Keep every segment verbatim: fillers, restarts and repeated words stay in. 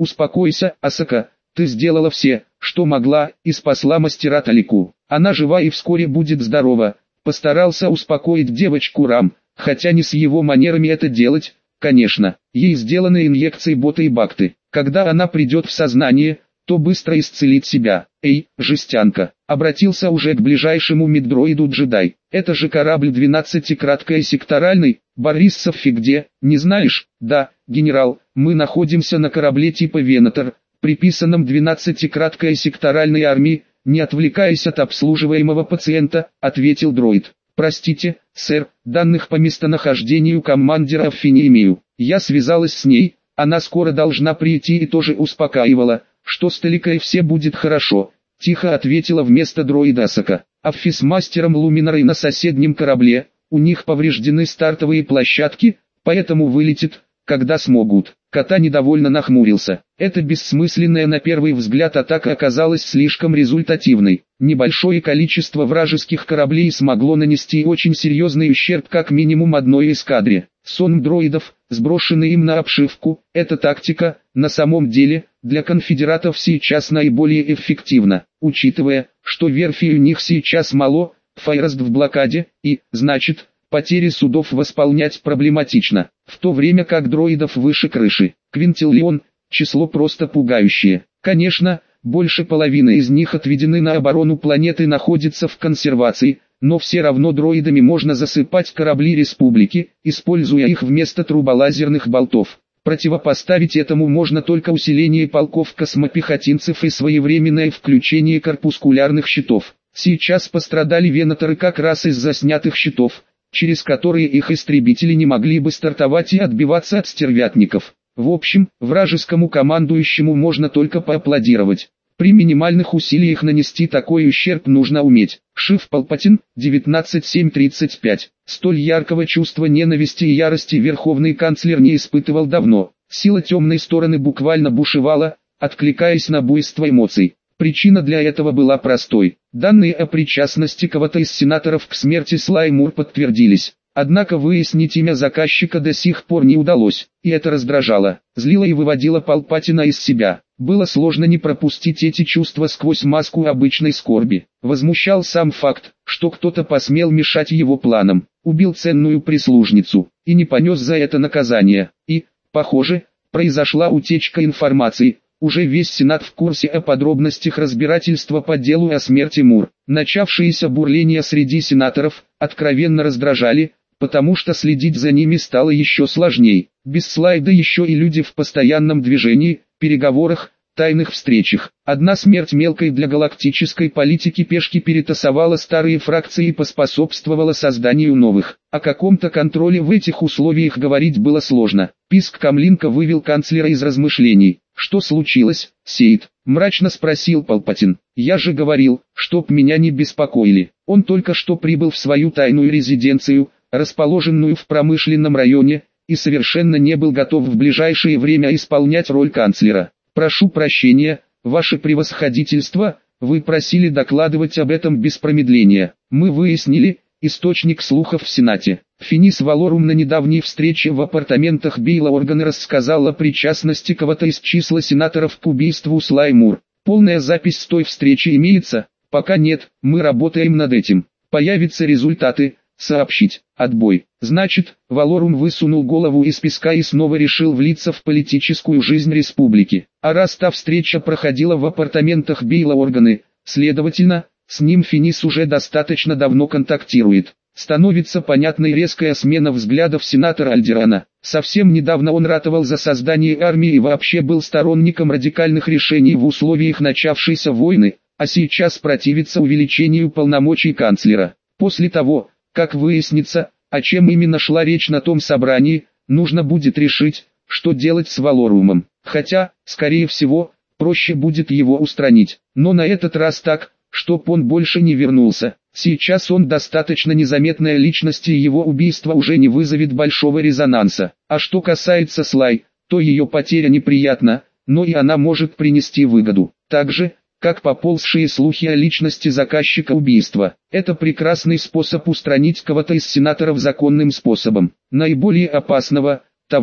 Успокойся, Асака, ты сделала все, что могла, и спасла мастера Талику. Она жива и вскоре будет здорова. Постарался успокоить девочку Рам, хотя не с его манерами это делать, конечно. Ей сделаны инъекции бота и бакты. Когда она придет в сознание, то быстро исцелит себя. Эй, жестянка, обратился уже к ближайшему меддроиду джедай. Это же корабль двенадцатикраткой секторальный, Борисов и где, не знаешь? Да, генерал, мы находимся на корабле типа Венатор, приписанном двенадцатикраткой секторальной армии. Не отвлекаясь от обслуживаемого пациента, ответил дроид. Простите, сэр, данных по местонахождению командира Аффи не имею. Я связалась с ней, она скоро должна прийти и тоже успокаивала, что с Таликой все будет хорошо. Тихо ответила вместо дроида Асака. Аффи с мастером Луминарой на соседнем корабле, у них повреждены стартовые площадки, поэтому вылетит, когда смогут. Кота недовольно нахмурился. Эта бессмысленная на первый взгляд атака оказалась слишком результативной. Небольшое количество вражеских кораблей смогло нанести очень серьезный ущерб как минимум одной эскадре. Сон дроидов, сброшенный им на обшивку, эта тактика, на самом деле, для конфедератов сейчас наиболее эффективна, учитывая, что верфей у них сейчас мало, Файраст в блокаде, и, значит, потери судов восполнять проблематично, в то время как дроидов выше крыши. Квинтиллион, число просто пугающее. Конечно, больше половины из них отведены на оборону планеты, находятся в консервации, но все равно дроидами можно засыпать корабли республики, используя их вместо труболазерных болтов. Противопоставить этому можно только усиление полков космопехотинцев и своевременное включение корпускулярных щитов. Сейчас пострадали венаторы как раз из-за снятых щитов, через которые их истребители не могли бы стартовать и отбиваться от стервятников. В общем, вражескому командующему можно только поаплодировать. При минимальных усилиях нанести такой ущерб нужно уметь. Шиф Палпатин, девятнадцать семь тридцать пять. Столь яркого чувства ненависти и ярости верховный канцлер не испытывал давно. Сила темной стороны буквально бушевала, откликаясь на буйство эмоций. Причина для этого была простой. Данные о причастности кого-то из сенаторов к смерти Слай Мур подтвердились. Однако выяснить имя заказчика до сих пор не удалось, и это раздражало, злило и выводило Палпатина из себя. Было сложно не пропустить эти чувства сквозь маску обычной скорби. Возмущал сам факт, что кто-то посмел мешать его планам, убил ценную прислужницу, и не понес за это наказание. И, похоже, произошла утечка информации. Уже весь Сенат в курсе о подробностях разбирательства по делу о смерти Мур. Начавшиеся бурления среди сенаторов откровенно раздражали, потому что следить за ними стало еще сложней. Без слайда еще и люди в постоянном движении, переговорах, тайных встречах. Одна смерть мелкой для галактической политики пешки перетасовала старые фракции и поспособствовала созданию новых. О каком-то контроле в этих условиях говорить было сложно. Писк Камлинка вывел канцлера из размышлений. «Что случилось, Сейд?» — мрачно спросил Палпатин. «Я же говорил, чтоб меня не беспокоили. Он только что прибыл в свою тайную резиденцию, расположенную в промышленном районе, и совершенно не был готов в ближайшее время исполнять роль канцлера. Прошу прощения, ваше превосходительство, вы просили докладывать об этом без промедления. Мы выяснили, источник слухов в Сенате. Финис Валорум на недавней встрече в апартаментах Бейла Органа рассказал о причастности кого-то из числа сенаторов к убийству Слай Мур. Полная запись с той встречи имеется? Пока нет, мы работаем над этим. Появятся результаты, сообщить. Отбой. Значит, Валорум высунул голову из песка и снова решил влиться в политическую жизнь республики. А раз та встреча проходила в апартаментах Бейла Органы, следовательно, с ним Финис уже достаточно давно контактирует. Становится понятной резкая смена взглядов сенатора Альдерана. Совсем недавно он ратовал за создание армии и вообще был сторонником радикальных решений в условиях начавшейся войны, а сейчас противится увеличению полномочий канцлера. После того, как выяснится, о чем именно шла речь на том собрании, нужно будет решить, что делать с Валорумом. Хотя, скорее всего, проще будет его устранить. Но на этот раз так, чтоб он больше не вернулся. Сейчас он достаточно незаметная личность, и его убийство уже не вызовет большого резонанса. А что касается Слай, то ее потеря неприятна, но и она может принести выгоду. Так же, как поползшие слухи о личности заказчика убийства. Это прекрасный способ устранить кого-то из сенаторов законным способом. Наиболее опасного, того,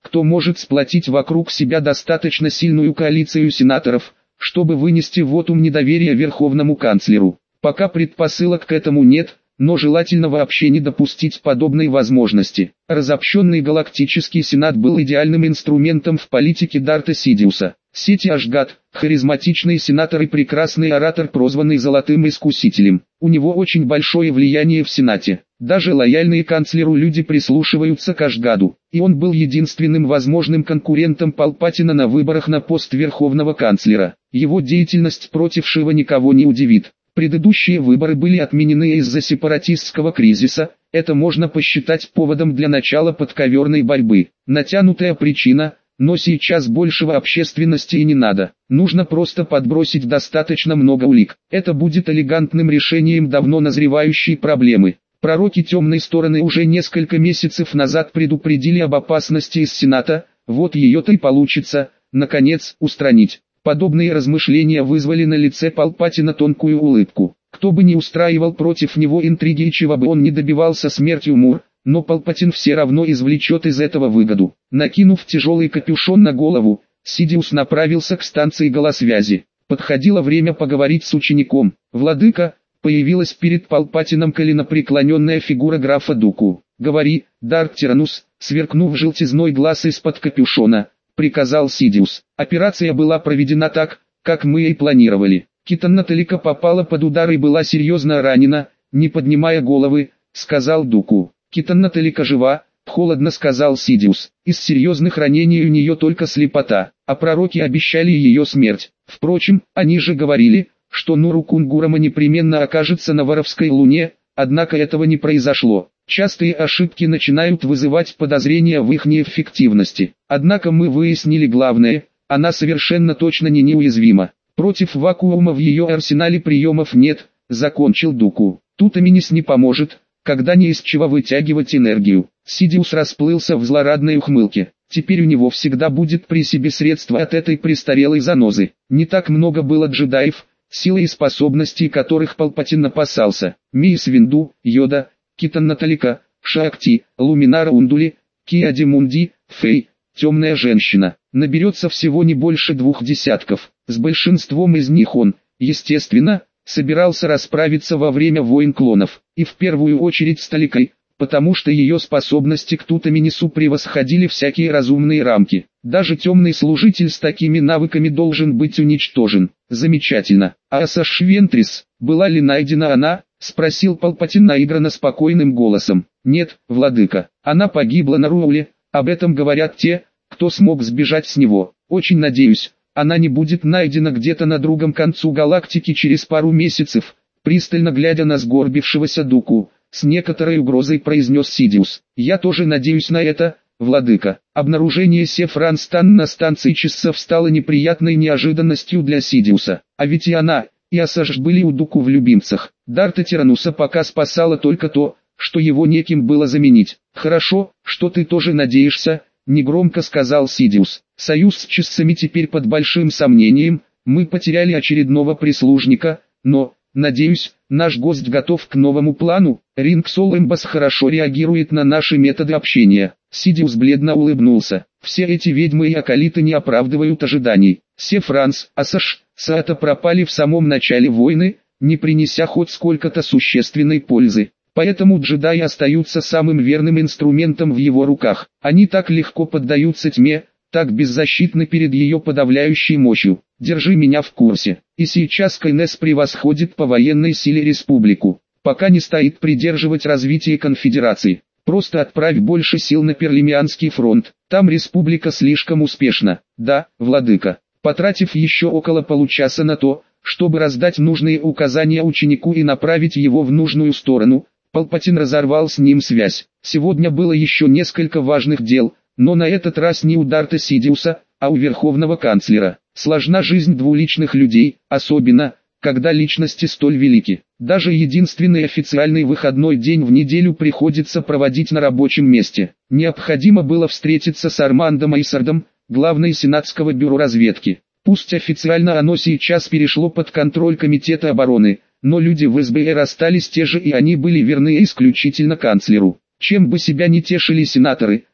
кто может сплотить вокруг себя достаточно сильную коалицию сенаторов, чтобы вынести вотум недоверия верховному канцлеру. Пока предпосылок к этому нет, но желательно вообще не допустить подобной возможности. Разобщенный галактический сенат был идеальным инструментом в политике Дарта Сидиуса. Сети Ашгат, харизматичный сенатор и прекрасный оратор, прозванный Золотым Искусителем. У него очень большое влияние в Сенате. Даже лояльные канцлеру люди прислушиваются к Ашгаду, и он был единственным возможным конкурентом Палпатина на выборах на пост верховного канцлера. Его деятельность против Шива никого не удивит. Предыдущие выборы были отменены из-за сепаратистского кризиса, это можно посчитать поводом для начала подковерной борьбы. Натянутая причина, но сейчас большего общественности и не надо. Нужно просто подбросить достаточно много улик. Это будет элегантным решением давно назревающей проблемы. Пророки темной стороны уже несколько месяцев назад предупредили об опасности из Сената, вот ее-то и получится, наконец, устранить. Подобные размышления вызвали на лице Палпатина тонкую улыбку. Кто бы ни устраивал против него интриги и чего бы он не добивался смертью Мур, но Палпатин все равно извлечет из этого выгоду. Накинув тяжелый капюшон на голову, Сидиус направился к станции голосвязи. Подходило время поговорить с учеником. «Владыка», появилась перед Палпатином коленопреклоненная фигура графа Дуку. «Говори, Дарт Тиранус», сверкнув желтизной глаз из-под капюшона, приказал Сидиус. Операция была проведена так, как мы и планировали. Китанна Талика попала под удар и была серьезно ранена, не поднимая головы, сказал Дуку. Китанна Талика жива, холодно сказал Сидиус. Из серьезных ранений у нее только слепота, а пророки обещали ее смерть. Впрочем, они же говорили, что Нуру Кунгурама непременно окажется на Воровской луне, однако этого не произошло. Частые ошибки начинают вызывать подозрения в их неэффективности. Однако мы выяснили главное, она совершенно точно не неуязвима. Против вакуума в ее арсенале приемов нет, закончил Дуку. Тут Аминис не поможет, когда не из чего вытягивать энергию. Сидиус расплылся в злорадной ухмылке. Теперь у него всегда будет при себе средства от этой престарелой занозы. Не так много было джедаев, силы и способностей которых Палпатин опасался. Мисс Винду, Йода, Китанна Талика, Шакти, Луминара Ундули, Киадимунди, Фей, темная женщина. Наберется всего не больше двух десятков. С большинством из них он, естественно, собирался расправиться во время войн клонов. И в первую очередь с Таликой, потому что ее способности к Тутаминису превосходили всякие разумные рамки. Даже темный служитель с такими навыками должен быть уничтожен. Замечательно. А Асаш Вентрис, была ли найдена она? Спросил Палпатин наигранно спокойным голосом. Нет, владыка, она погибла на Руоле, об этом говорят те, кто смог сбежать с него. Очень надеюсь, она не будет найдена где-то на другом концу галактики через пару месяцев. Пристально глядя на сгорбившегося Дуку, с некоторой угрозой произнес Сидиус. Я тоже надеюсь на это, владыка. Обнаружение Сефран Стан на станции часов стало неприятной неожиданностью для Сидиуса. А ведь и она, и Асаш были у Дуку в любимцах. Дарта Тирануса пока спасало только то, что его неким было заменить. «Хорошо, что ты тоже надеешься», — негромко сказал Сидиус. «Союз с чассами теперь под большим сомнением, мы потеряли очередного прислужника, но, надеюсь, наш гость готов к новому плану. Ринг Солэмбас хорошо реагирует на наши методы общения». Сидиус бледно улыбнулся. «Все эти ведьмы и акалиты не оправдывают ожиданий. Сефранс, Асаш, Саата пропали в самом начале войны, не принеся хоть сколько-то существенной пользы. Поэтому джедаи остаются самым верным инструментом в его руках. Они так легко поддаются тьме, так беззащитны перед ее подавляющей мощью. Держи меня в курсе. И сейчас Кайнес превосходит по военной силе республику. Пока не стоит придерживать развитие конфедерации. Просто отправь больше сил на Перлимианский фронт. Там республика слишком успешна. Да, владыка. Потратив еще около получаса на то, чтобы раздать нужные указания ученику и направить его в нужную сторону, Палпатин разорвал с ним связь. Сегодня было еще несколько важных дел, но на этот раз не у Дарта Сидиуса, а у Верховного Канцлера. Сложна жизнь двуличных людей, особенно, когда личности столь велики. Даже единственный официальный выходной день в неделю приходится проводить на рабочем месте. Необходимо было встретиться с Армандом Айсардом, главной сенатского бюро разведки. Пусть официально оно сейчас перешло под контроль Комитета обороны, но люди в эс бэ эр остались те же, и они были верны исключительно канцлеру. Чем бы себя ни тешили сенаторы,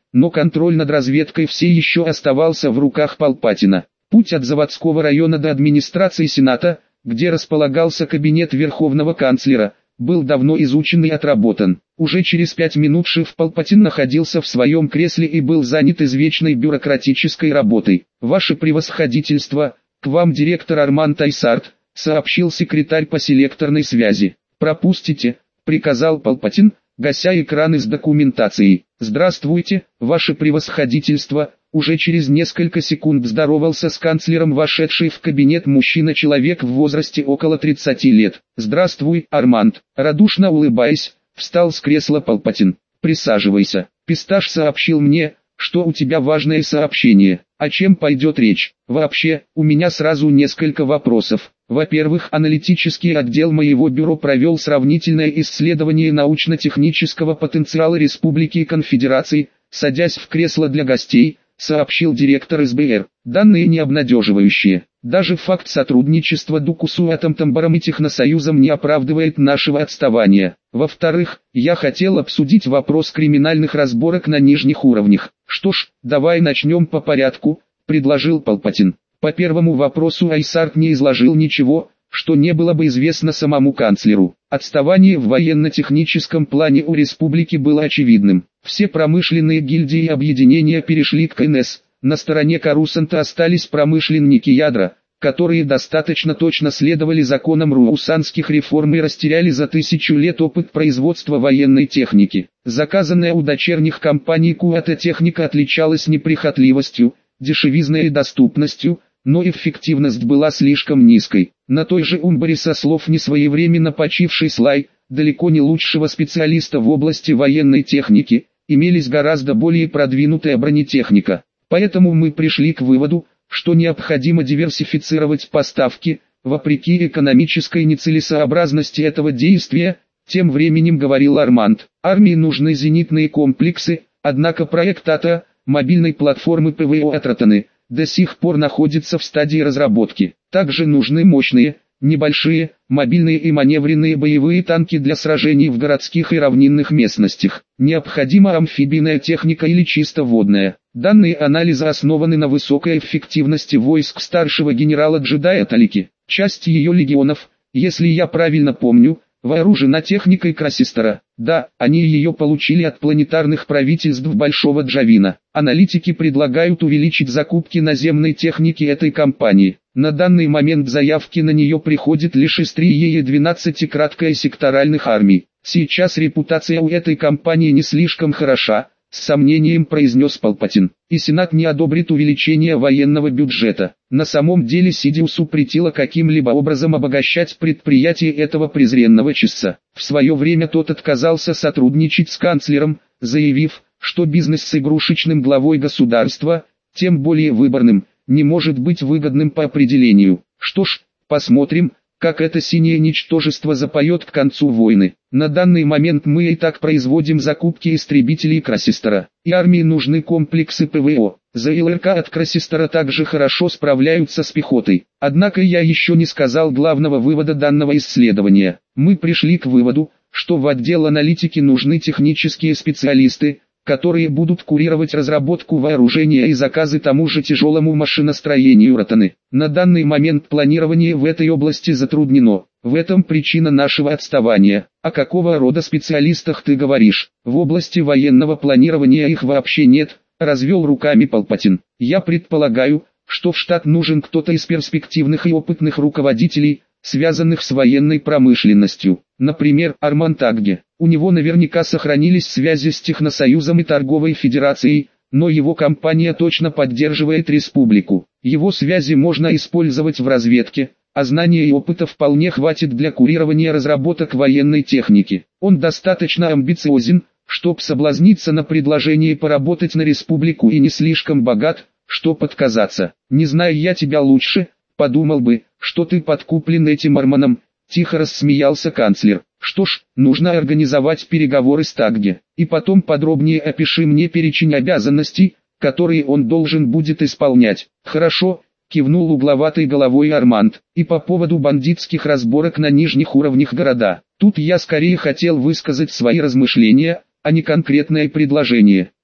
но контроль над разведкой все еще оставался в руках Палпатина. Путь от заводского района до администрации Сената, где располагался кабинет Верховного канцлера, был давно изучен и отработан. Уже через пять минут шеф Палпатин находился в своем кресле и был занят извечной бюрократической работой. «Ваше превосходительство, к вам директор Арман Тайсарт», — сообщил секретарь по селекторной связи. «Пропустите», — приказал Палпатин, гася экраны с документацией. «Здравствуйте, ваше превосходительство», — уже через несколько секунд здоровался с канцлером вошедший в кабинет мужчина-человек в возрасте около тридцати лет. «Здравствуй, Арманд», — радушно улыбаясь, встал с кресла Палпатин. «Присаживайся. Писташ сообщил мне, что у тебя важное сообщение. О чем пойдет речь? Вообще, у меня сразу несколько вопросов. Во-первых, аналитический отдел моего бюро провел сравнительное исследование научно-технического потенциала Республики и Конфедерации, садясь в кресло для гостей, сообщил директор эс бэ эр. Данные не обнадеживающие. Даже факт сотрудничества ДУКУСу Атомтомбаром и Техносоюзом не оправдывает нашего отставания. Во-вторых, я хотел обсудить вопрос криминальных разборок на нижних уровнях. Что ж, давай начнем по порядку, предложил Палпатин. По первому вопросу Айсарт не изложил ничего, что не было бы известно самому канцлеру. Отставание в военно-техническом плане у республики было очевидным. Все промышленные гильдии и объединения перешли к ка эн эс. На стороне Корусанта остались промышленники ядра, которые достаточно точно следовали законам руусанских реформ и растеряли за тысячу лет опыт производства военной техники. Заказанная у дочерних компаний Куата техника отличалась неприхотливостью, дешевизной и доступностью, но эффективность была слишком низкой. На той же Умбаре, со слов несвоевременно почивший Слай, далеко не лучшего специалиста в области военной техники, имелись гораздо более продвинутая бронетехника. Поэтому мы пришли к выводу, что необходимо диверсифицировать поставки, вопреки экономической нецелесообразности этого действия, тем временем говорил Арманд. Армии нужны зенитные комплексы, однако проект АТА, мобильной платформы ПВО от Ротаны, до сих пор находится в стадии разработки. Также нужны мощные, небольшие, мобильные и маневренные боевые танки для сражений в городских и равнинных местностях. Необходима амфибийная техника или чисто водная. Данные анализа основаны на высокой эффективности войск старшего генерала-джедая Талики. Часть ее легионов, если я правильно помню, вооружена техникой Красистера. Да, они ее получили от планетарных правительств Большого Джавина. Аналитики предлагают увеличить закупки наземной техники этой компании. На данный момент заявки на нее приходят лишь из три и двенадцати краткой секторальных армий. Сейчас репутация у этой компании не слишком хороша, с сомнением произнес Палпатин. И Сенат не одобрит увеличение военного бюджета. На самом деле Сидиусу претило каким-либо образом обогащать предприятие этого презренного чисца. В свое время тот отказался сотрудничать с канцлером, заявив, что бизнес с игрушечным главой государства, тем более выборным, не может быть выгодным по определению. Что ж, посмотрим, как это синее ничтожество запоет к концу войны. На данный момент мы и так производим закупки истребителей Красистера. И армии нужны комплексы ПВО. За ЛРК от Красистера также хорошо справляются с пехотой. Однако я еще не сказал главного вывода данного исследования. Мы пришли к выводу, что в отдел аналитики нужны технические специалисты, которые будут курировать разработку вооружения и заказы тому же тяжелому машиностроению Ротаны. На данный момент планирование в этой области затруднено. В этом причина нашего отставания. О какого рода специалистах ты говоришь? В области военного планирования их вообще нет, развел руками Палпатин. Я предполагаю, что в штат нужен кто-то из перспективных и опытных руководителей, связанных с военной промышленностью. Например, Арман Тагге. У него наверняка сохранились связи с Техносоюзом и Торговой Федерацией, но его компания точно поддерживает республику. Его связи можно использовать в разведке, а знания и опыта вполне хватит для курирования разработок военной техники. Он достаточно амбициозен, чтобы соблазниться на предложение поработать на республику, и не слишком богат, чтобы отказаться. Не зная я тебя лучше, подумал бы, что ты подкуплен этим Арманом. Тихо рассмеялся канцлер. Что ж, нужно организовать переговоры с Тагге, и потом подробнее опиши мне перечень обязанностей, которые он должен будет исполнять. Хорошо, кивнул угловатой головой Арманд. И по поводу бандитских разборок на нижних уровнях города. Тут я скорее хотел высказать свои размышления, а не конкретное предложение.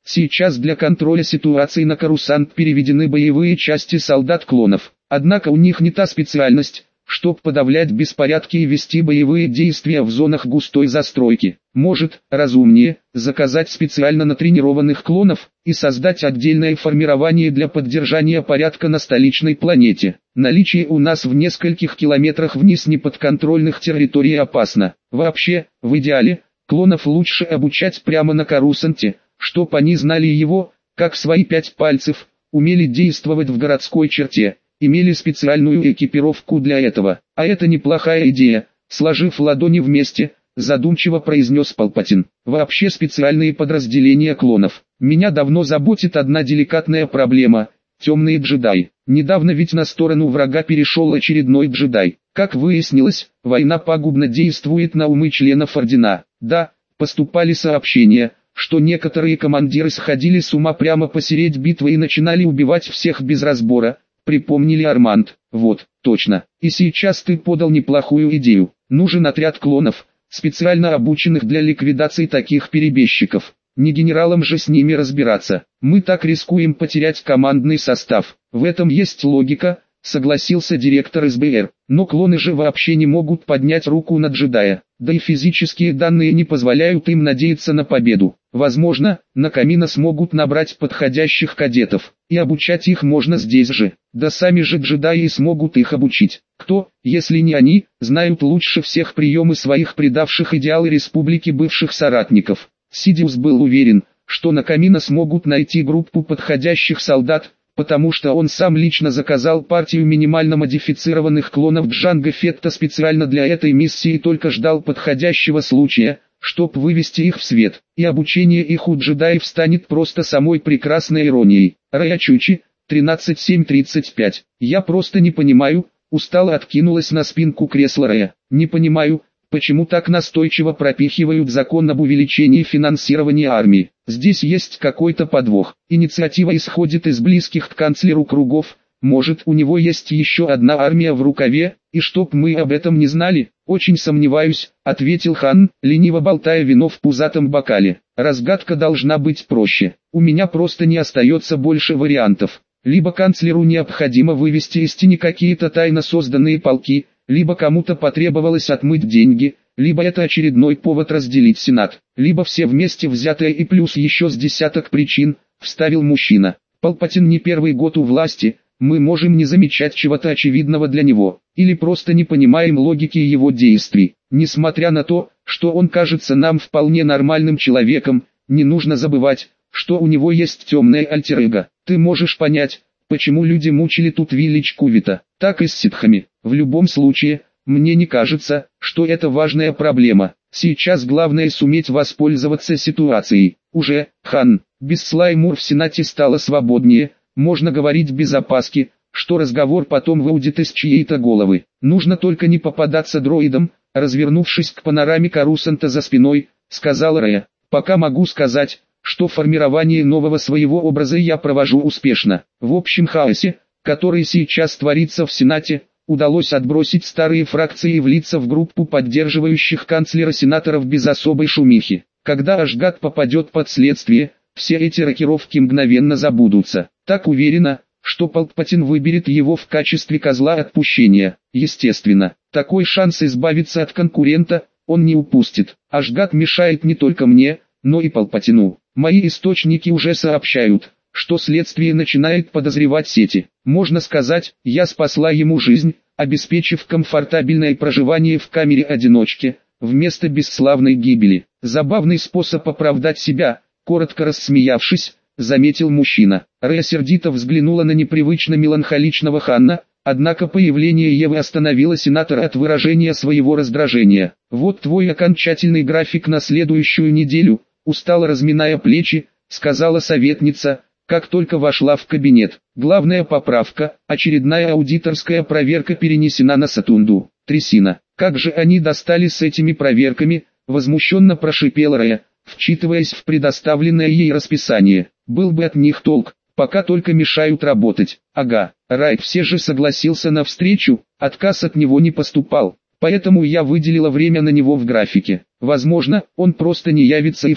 Сейчас для контроля ситуации на Корусант переведены боевые части солдат-клонов. Однако у них не та специальность, чтобы подавлять беспорядки и вести боевые действия в зонах густой застройки. Может, разумнее, заказать специально натренированных клонов, и создать отдельное формирование для поддержания порядка на столичной планете. Наличие у нас в нескольких километрах вниз неподконтрольных территорий опасно. Вообще, в идеале, клонов лучше обучать прямо на Корусанте, чтоб они знали его, как свои пять пальцев, умели действовать в городской черте, имели специальную экипировку для этого. А это неплохая идея, сложив ладони вместе, задумчиво произнес Палпатин. Вообще специальные подразделения клонов. Меня давно заботит одна деликатная проблема – темные джедаи. Недавно ведь на сторону врага перешел очередной джедай. Как выяснилось, война пагубно действует на умы членов Ордена. Да, поступали сообщения, что некоторые командиры сходили с ума прямо посередине битвы и начинали убивать всех без разбора. Припомнили Арманд. Вот, точно. И сейчас ты подал неплохую идею. Нужен отряд клонов, специально обученных для ликвидации таких перебежчиков. Не генералам же с ними разбираться. Мы так рискуем потерять командный состав. В этом есть логика, согласился директор эс бэ эр. Но клоны же вообще не могут поднять руку на джедая. Да и физические данные не позволяют им надеяться на победу. Возможно, на Камино смогут набрать подходящих кадетов, и обучать их можно здесь же. Да сами же джедаи смогут их обучить. Кто, если не они, знают лучше всех приемы своих предавших идеалы республики бывших соратников. Сидиус был уверен, что на Камино смогут найти группу подходящих солдат, потому что он сам лично заказал партию минимально модифицированных клонов Джанго Фетта специально для этой миссии и только ждал подходящего случая, чтобы вывести их в свет. И обучение их у джедаев станет просто самой прекрасной иронией. Рая Чучи, тринадцать семь тридцать пять. Я просто не понимаю, устало откинулась на спинку кресла Рая. Не понимаю, почему так настойчиво пропихивают закон об увеличении финансирования армии. Здесь есть какой-то подвох. Инициатива исходит из близких к канцлеру кругов. Может, у него есть еще одна армия в рукаве, и чтоб мы об этом не знали? Очень сомневаюсь, ответил Хан, лениво болтая вино в пузатом бокале. Разгадка должна быть проще. У меня просто не остается больше вариантов. Либо канцлеру необходимо вывести из тени какие-то тайно созданные полки, либо кому-то потребовалось отмыть деньги, либо это очередной повод разделить Сенат, либо все вместе взятое и плюс еще с десяток причин, вставил мужчина. Палпатин не первый год у власти, мы можем не замечать чего-то очевидного для него, или просто не понимаем логики его действий. Несмотря на то, что он кажется нам вполне нормальным человеком, не нужно забывать, что у него есть темное альтер-эго. Ты можешь понять, почему люди мучили тут Виллидж Кувита, так и с ситхами. В любом случае, мне не кажется, что это важная проблема. Сейчас главное суметь воспользоваться ситуацией. Уже, Хан, без Слаймур в Сенате стало свободнее, можно говорить без опаски, что разговор потом выудит из чьей-то головы. Нужно только не попадаться дроидом, развернувшись к панораме Корусанта за спиной, сказал Рэя. Пока могу сказать, что формирование нового своего образа я провожу успешно. В общем хаосе, который сейчас творится в Сенате, удалось отбросить старые фракции и влиться в группу поддерживающих канцлера сенаторов без особой шумихи. Когда Ашгат попадет под следствие, все эти рокировки мгновенно забудутся. Так уверена, что Палпатин выберет его в качестве козла отпущения. Естественно, такой шанс избавиться от конкурента он не упустит. Ашгат мешает не только мне, но и Палпатину. Мои источники уже сообщают, что следствие начинает подозревать сети. Можно сказать, я спасла ему жизнь, обеспечив комфортабельное проживание в камере-одиночке, вместо бесславной гибели. Забавный способ оправдать себя, коротко рассмеявшись, заметил мужчина. Рэя сердито взглянула на непривычно меланхоличного Ханна, однако появление Евы остановило сенатора от выражения своего раздражения. «Вот твой окончательный график на следующую неделю», устало разминая плечи, сказала советница, как только вошла в кабинет. Главная поправка, очередная аудиторская проверка перенесена на Сатунду. Трясина. Как же они достали с этими проверками, возмущенно прошипел Рэя, вчитываясь в предоставленное ей расписание. Был бы от них толк, пока только мешают работать. Ага, Райт все же согласился на встречу, отказ от него не поступал. Поэтому я выделила время на него в графике. Возможно, он просто не явится и все,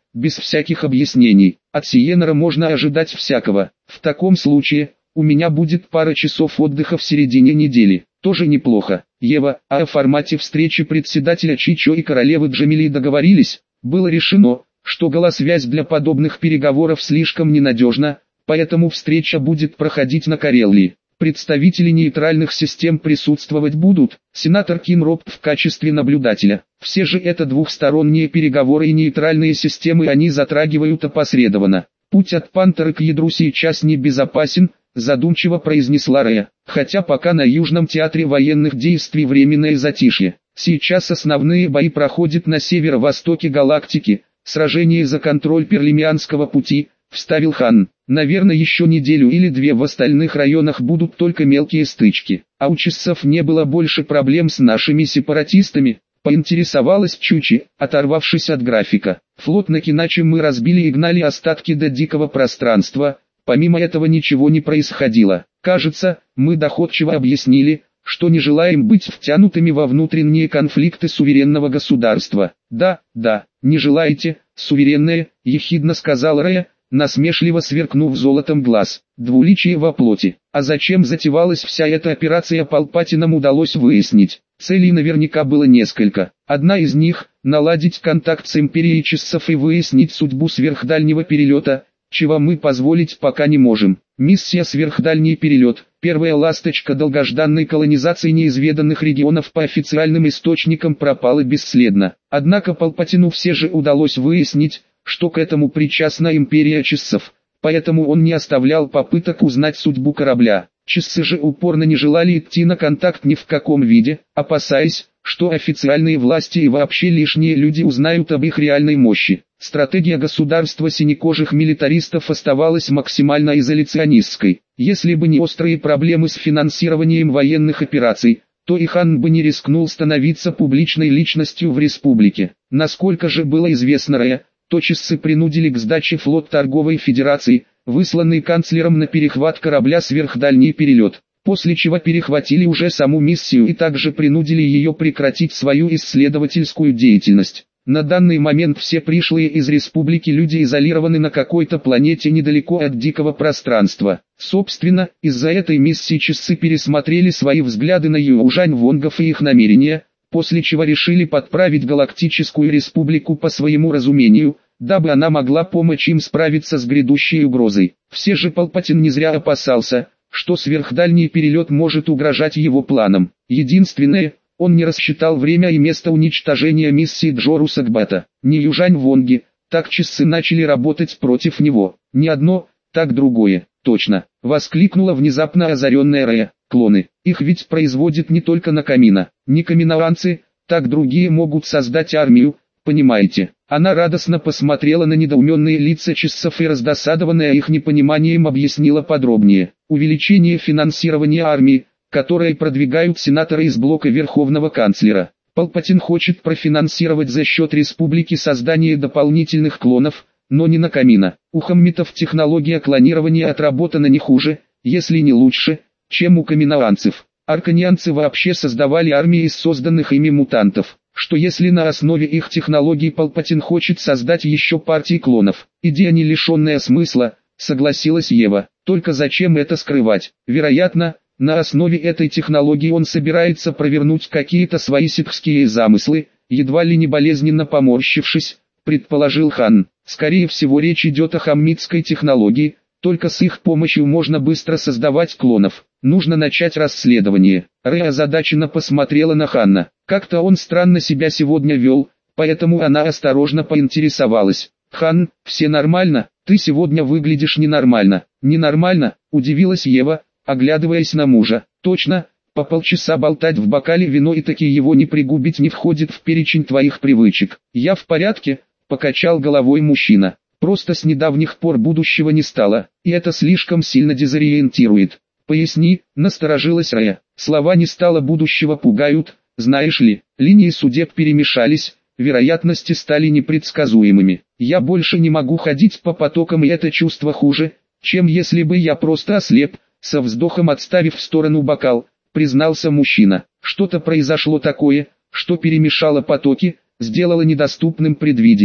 без всяких объяснений. От Сиенера можно ожидать всякого. В таком случае, у меня будет пара часов отдыха в середине недели. Тоже неплохо. Ева, а о формате встречи председателя Чичо и королевы Джамили договорились. Было решено, что голосвязь для подобных переговоров слишком ненадежна, поэтому встреча будет проходить на Карелии. Представители нейтральных систем присутствовать будут, сенатор Ким Робт в качестве наблюдателя. Все же это двухсторонние переговоры и нейтральные системы они затрагивают опосредованно. Путь от Пантеры к ядру сейчас небезопасен, задумчиво произнесла Рея. Хотя пока на Южном театре военных действий временное затишье. Сейчас основные бои проходят на северо-востоке галактики, сражение за контроль Перлимианского пути, вставил Хан. Наверное, еще неделю или две в остальных районах будут только мелкие стычки. А у часов не было больше проблем с нашими сепаратистами, поинтересовалась Чучи, оторвавшись от графика. Флот на Киначе мы разбили и гнали остатки до дикого пространства, помимо этого ничего не происходило. Кажется, мы доходчиво объяснили, что не желаем быть втянутыми во внутренние конфликты суверенного государства. Да, да, не желаете, суверенное, ехидно сказал Рея, насмешливо сверкнув золотом глаз. Двуличие во плоти. А зачем затевалась вся эта операция, Палпатинам удалось выяснить. Целей наверняка было несколько. Одна из них – наладить контакт с Империей Чессов и выяснить судьбу сверхдальнего перелета, чего мы позволить пока не можем. Миссия «Сверхдальний перелет» – первая ласточка долгожданной колонизации неизведанных регионов по официальным источникам пропала бесследно. Однако Палпатину все же удалось выяснить, что к этому причастна Империя Чессов, поэтому он не оставлял попыток узнать судьбу корабля. Чессы же упорно не желали идти на контакт ни в каком виде, опасаясь, что официальные власти и вообще лишние люди узнают об их реальной мощи. Стратегия государства синекожих милитаристов оставалась максимально изоляционистской. Если бы не острые проблемы с финансированием военных операций, то и Хан бы не рискнул становиться публичной личностью в республике. Насколько же было известно Рея, то чессы принудили к сдаче флот Торговой Федерации, высланный канцлером на перехват корабля «Сверхдальний перелет», после чего перехватили уже саму миссию и также принудили ее прекратить свою исследовательскую деятельность. На данный момент все пришлые из республики люди изолированы на какой-то планете недалеко от дикого пространства. Собственно, из-за этой миссии чессы пересмотрели свои взгляды на южань вонгов и их намерения, после чего решили подправить Галактическую Республику по своему разумению, дабы она могла помочь им справиться с грядущей угрозой. Все же Палпатин не зря опасался, что сверхдальний перелет может угрожать его планам. Единственное, он не рассчитал время и место уничтожения миссии Джору Сагбата. Не южань вонги, так чессы начали работать против него. Не одно, так другое. Точно, воскликнула внезапно озаренная Рея. Клоны, их ведь производят не только на Камина, не каминоанцы, так другие могут создать армию, понимаете. Она радостно посмотрела на недоуменные лица чессов и раздосадованная их непониманием объяснила подробнее. Увеличение финансирования армии, которое продвигают сенаторы из блока Верховного канцлера. Палпатин хочет профинансировать за счет республики создание дополнительных клонов, но не на Камина. У хаммитов технология клонирования отработана не хуже, если не лучше, чем у каминоанцев. Арканианцы вообще создавали армии из созданных ими мутантов, что если на основе их технологий Палпатин хочет создать еще партии клонов. Идея не лишенная смысла, согласилась Ева, только зачем это скрывать? Вероятно, на основе этой технологии он собирается провернуть какие-то свои ситхские замыслы, едва ли не болезненно поморщившись, предположил Хан. Скорее всего речь идет о хаммитской технологии, только с их помощью можно быстро создавать клонов. Нужно начать расследование. Рея озадаченно посмотрела на Ханна. Как-то он странно себя сегодня вел, поэтому она осторожно поинтересовалась. «Хан, все нормально? Ты сегодня выглядишь ненормально». «Ненормально?» – удивилась Ева, оглядываясь на мужа. «Точно, по полчаса болтать в бокале вино и таки его не пригубить не входит в перечень твоих привычек». «Я в порядке», – покачал головой мужчина. «Просто с недавних пор будущего не стало, и это слишком сильно дезориентирует». «Поясни», — насторожилась Рея. «Слова «не стало будущего» пугают, знаешь ли, линии судеб перемешались, вероятности стали непредсказуемыми. Я больше не могу ходить по потокам, и это чувство хуже, чем если бы я просто ослеп», — со вздохом отставив в сторону бокал, признался мужчина. «Что-то произошло такое, что перемешало потоки, сделало недоступным предвидение.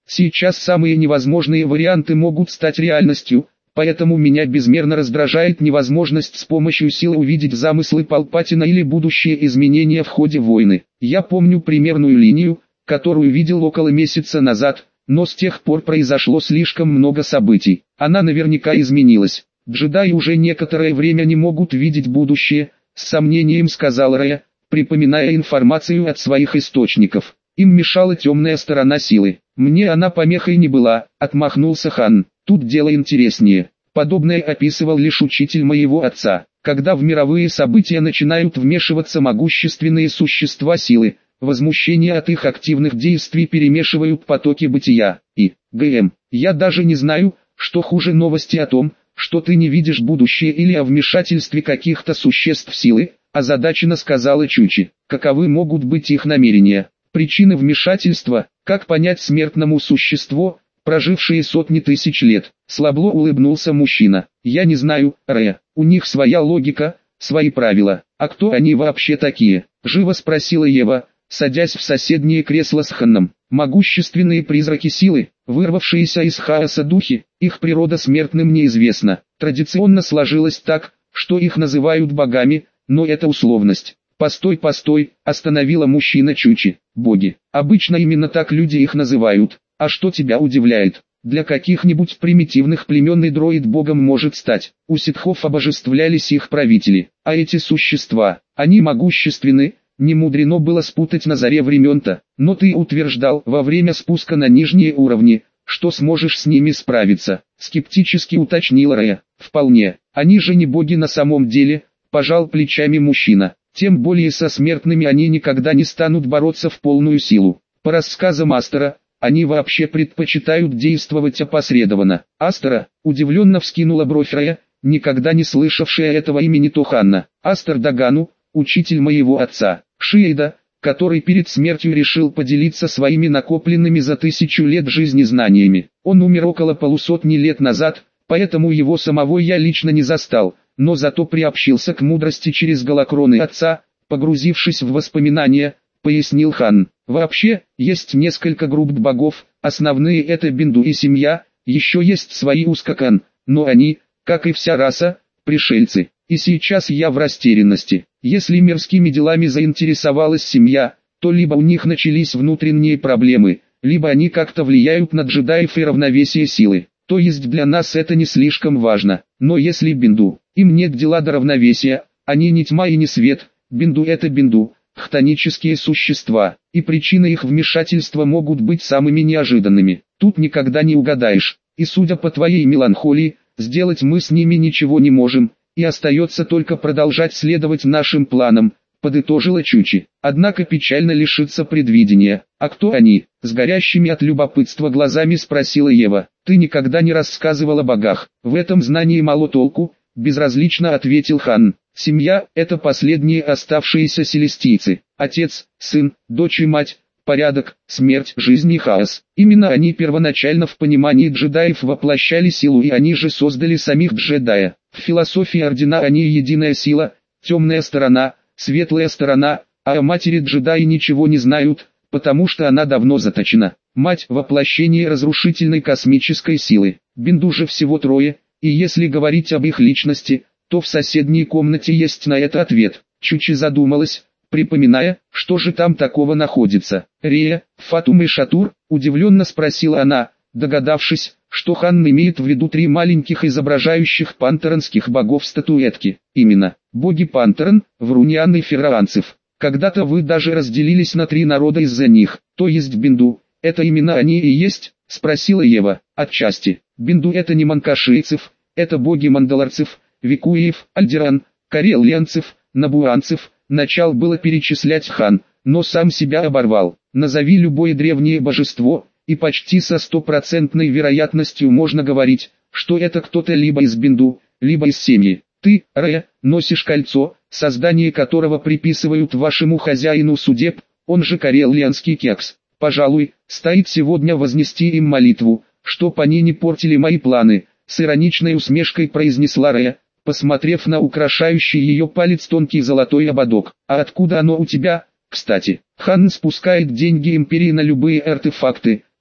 Сейчас самые невозможные варианты могут стать реальностью, поэтому меня безмерно раздражает невозможность с помощью силы увидеть замыслы Палпатина или будущие изменения в ходе войны. Я помню примерную линию, которую видел около месяца назад, но с тех пор произошло слишком много событий. Она наверняка изменилась. Джедаи уже некоторое время не могут видеть будущее, с сомнением сказал Рэя, припоминая информацию от своих источников. Им мешала темная сторона силы. Мне она помехой не была, отмахнулся Хан. Тут дело интереснее. Подобное описывал лишь учитель моего отца. Когда в мировые события начинают вмешиваться могущественные существа силы, возмущение от их активных действий перемешивают потоки бытия. И, ГМ, я даже не знаю, что хуже новости о том, что ты не видишь будущее или о вмешательстве каких-то существ силы, озадаченно сказала Чучи. Каковы могут быть их намерения? Причины вмешательства, как понять смертному существу, прожившие сотни тысяч лет? Слабо улыбнулся мужчина. Я не знаю, Ре, у них своя логика, свои правила. А кто они вообще такие? Живо спросила Ева, садясь в соседнее кресло с Ханном. Могущественные призраки силы, вырвавшиеся из хаоса духи, их природа смертным неизвестна. Традиционно сложилось так, что их называют богами, но это условность. «Постой, постой», остановила мужчина Чучи. «Боги. Обычно именно так люди их называют. А что тебя удивляет? Для каких-нибудь примитивных племен и дроид богом может стать. У ситхов обожествлялись их правители. А эти существа, они могущественны, не мудрено было спутать на заре времен-то. Но ты утверждал во время спуска на нижние уровни, что сможешь с ними справиться», скептически уточнил Рэя. «Вполне. Они же не боги на самом деле», пожал плечами мужчина. Тем более со смертными они никогда не станут бороться в полную силу. По рассказам Астера, они вообще предпочитают действовать опосредованно. Астера, удивленно вскинула бровь Рэя, никогда не слышавшая этого имени Тоханна. Астер Дагану, учитель моего отца, Шиэйда, который перед смертью решил поделиться своими накопленными за тысячу лет жизни знаниями. Он умер около полусотни лет назад, поэтому его самого я лично не застал, но зато приобщился к мудрости через голокроны отца, погрузившись в воспоминания, пояснил Хан. Вообще, есть несколько групп богов, основные это Бинду и семья, еще есть свои Ускакан, но они, как и вся раса, пришельцы. И сейчас я в растерянности. Если мирскими делами заинтересовалась семья, то либо у них начались внутренние проблемы, либо они как-то влияют на джедаев и равновесие силы. То есть для нас это не слишком важно. Но если Бинду, им нет дела до равновесия, они не тьма и не свет, Бинду это Бинду, хтонические существа, и причины их вмешательства могут быть самыми неожиданными. Тут никогда не угадаешь, и судя по твоей меланхолии, сделать мы с ними ничего не можем, и остается только продолжать следовать нашим планам, подытожила Чучи. Однако печально лишиться предвидения. А кто они? С горящими от любопытства глазами спросила Ева. Ты никогда не рассказывал о богах. В этом знании мало толку, безразлично ответил Хан. Семья – это последние оставшиеся селестийцы. Отец, сын, дочь и мать, порядок, смерть, жизнь и хаос. Именно они первоначально в понимании джедаев воплощали силу, и они же создали самих джедая. В философии ордена они единая сила, темная сторона, светлая сторона, а о матери джедаи ничего не знают, потому что она давно заточена. Мать – воплощение разрушительной космической силы. Бинду же всего трое, и если говорить об их личности, то в соседней комнате есть на это ответ. Чучи задумалась, припоминая, что же там такого находится. Рея, Фатум и Шатур, удивленно спросила она, догадавшись, что Хан имеет в виду три маленьких изображающих пантеронских богов статуэтки. Именно, боги Пантерон, Вруниан и Ферраанцев. Когда-то вы даже разделились на три народа из-за них, то есть Бинду. Это именно они и есть? Спросила Ева. Отчасти. Бинду это не манкашийцев, это боги мандалорцев, викуиев, альдеран, карелианцев, набуанцев. Начал было перечислять Хан, но сам себя оборвал. Назови любое древнее божество, и почти со стопроцентной вероятностью можно говорить, что это кто-то либо из Бинду, либо из семьи. Ты, Ре, носишь кольцо, создание которого приписывают вашему хозяину судеб, он же карелианский кекс. Пожалуй, стоит сегодня вознести им молитву, чтоб они не портили мои планы, с ироничной усмешкой произнесла Ре, посмотрев на украшающий ее палец тонкий золотой ободок. А откуда оно у тебя, кстати? Хан спускает деньги империи на любые артефакты,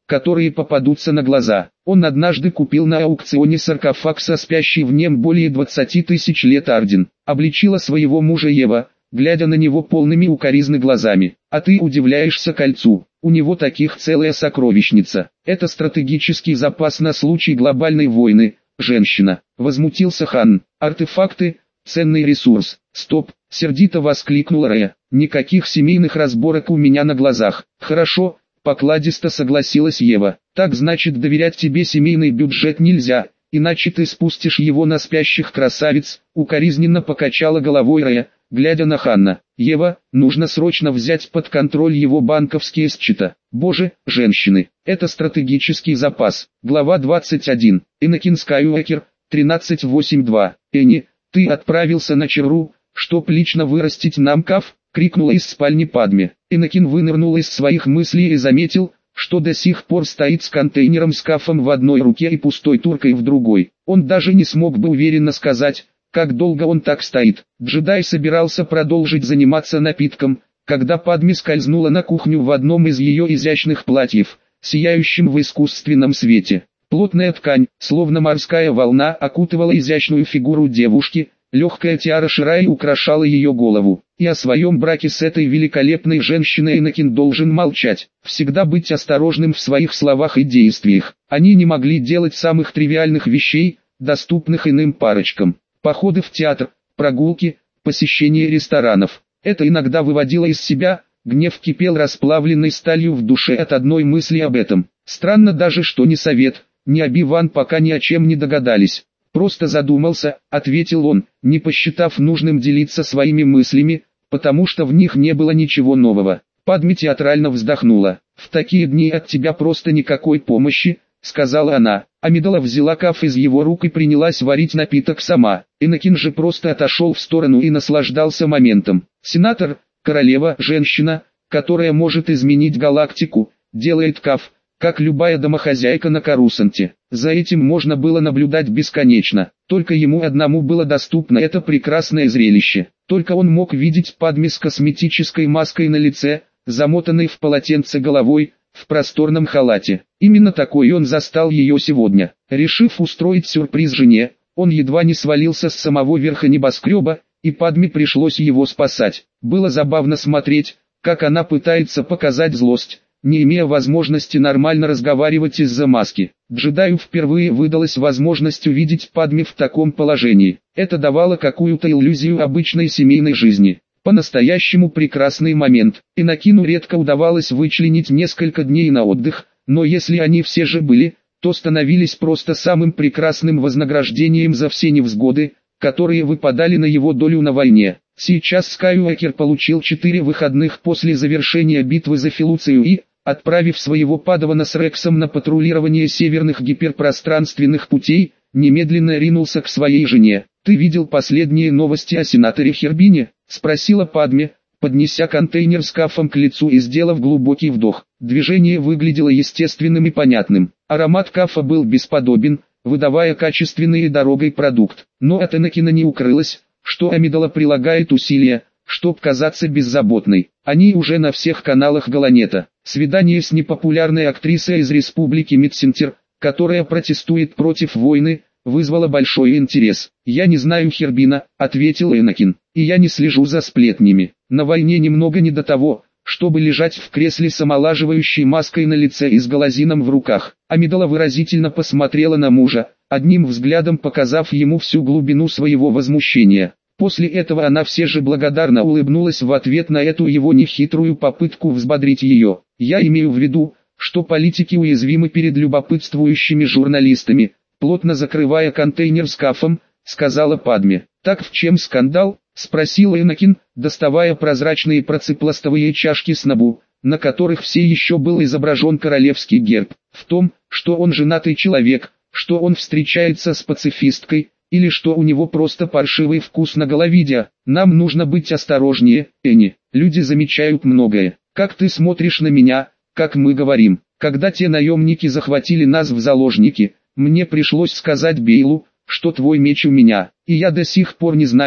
которые попадутся на глаза. Он однажды купил на аукционе саркофаг со спящей в нем более двадцати тысяч лет Арден. Обличила своего мужа Ева, глядя на него полными укоризны глазами. А ты удивляешься кольцу, у него таких целая сокровищница. Это стратегический запас на случай глобальной войны, женщина. Возмутился Хан. Артефакты, ценный ресурс. Стоп, сердито воскликнула Рея. Никаких семейных разборок у меня на глазах. Хорошо, покладисто согласилась Ева. Так значит, доверять тебе семейный бюджет нельзя, иначе ты спустишь его на спящих красавиц. Укоризненно покачала головой Рея, глядя на Ханна. Ева, нужно срочно взять под контроль его банковские счета. Боже, женщины, это стратегический запас. Глава двадцать один. Энакин Скайуокер, тринадцать восемьдесят два. Энни, ты отправился на Чарру, чтоб лично вырастить нам каф? Крикнула из спальни Падме. Энакин вынырнул из своих мыслей и заметил, что до сих пор стоит с контейнером с кафом в одной руке и пустой туркой в другой. Он даже не смог бы уверенно сказать, как долго он так стоит. Джедай собирался продолжить заниматься напитком, когда Падме скользнула на кухню в одном из ее изящных платьев, сияющем в искусственном свете. Плотная ткань, словно морская волна, окутывала изящную фигуру девушки, легкая тиара Ширай украшала ее голову. И о своем браке с этой великолепной женщиной Энакин должен молчать, всегда быть осторожным в своих словах и действиях. Они не могли делать самых тривиальных вещей, доступных иным парочкам. Походы в театр, прогулки, посещение ресторанов. Это иногда выводило из себя, гнев кипел расплавленной сталью в душе от одной мысли об этом. Странно даже, что ни Совет, ни Оби-Ван пока ни о чем не догадались. Просто задумался, ответил он, не посчитав нужным делиться своими мыслями, потому что в них не было ничего нового. Падме театрально вздохнула. «В такие дни от тебя просто никакой помощи», — сказала она. Амидала взяла каф из его рук и принялась варить напиток сама. Энакин же просто отошел в сторону и наслаждался моментом. Сенатор, королева, женщина, которая может изменить галактику, делает каф, как любая домохозяйка на Корусанте. За этим можно было наблюдать бесконечно. Только ему одному было доступно это прекрасное зрелище. Только он мог видеть Падме с косметической маской на лице, замотанной в полотенце головой, в просторном халате. Именно такой он застал ее сегодня. Решив устроить сюрприз жене, он едва не свалился с самого верха небоскреба, и Падме пришлось его спасать. Было забавно смотреть, как она пытается показать злость, не имея возможности нормально разговаривать из-за маски. Джедаю впервые выдалась возможность увидеть Падме в таком положении. Это давало какую-то иллюзию обычной семейной жизни. По-настоящему прекрасный момент. Энакину редко удавалось вычленить несколько дней на отдых, но если они все же были, то становились просто самым прекрасным вознаграждением за все невзгоды, которые выпадали на его долю на войне. Сейчас Скайуокер получил четыре выходных после завершения битвы за Филуцию и, отправив своего падавана с Рексом на патрулирование северных гиперпространственных путей, немедленно ринулся к своей жене. «Ты видел последние новости о сенаторе Хербине?» — спросила Падме, поднеся контейнер с кафом к лицу и сделав глубокий вдох. Движение выглядело естественным и понятным. Аромат кафа был бесподобен, выдавая качественный и дорогой продукт. Но от Энакина не укрылось, что Амидала прилагает усилия, чтоб казаться беззаботной. Они уже на всех каналах Галанета. Свидание с непопулярной актрисой из республики Мидсинтер, которая протестует против войны, вызвало большой интерес. «Я не знаю Хербина», — ответил Энакин, — «и я не слежу за сплетнями. На войне немного не до того, чтобы лежать в кресле с омолаживающей маской на лице и с галазином в руках». Амидала выразительно посмотрела на мужа, одним взглядом показав ему всю глубину своего возмущения. После этого она все же благодарно улыбнулась в ответ на эту его нехитрую попытку взбодрить ее. «Я имею в виду, что политики уязвимы перед любопытствующими журналистами», плотно закрывая контейнер с кафом, сказала Падме. «Так в чем скандал?» — спросил Энакин, доставая прозрачные процепластовые чашки с набу, на которых все еще был изображен королевский герб. «В том, что он женатый человек, что он встречается с пацифисткой, или что у него просто паршивый вкус на головидя. Нам нужно быть осторожнее, Энни. Люди замечают многое. Как ты смотришь на меня, как мы говорим. Когда те наемники захватили нас в заложники, мне пришлось сказать Бейлу, что твой меч у меня, и я до сих пор не знаю,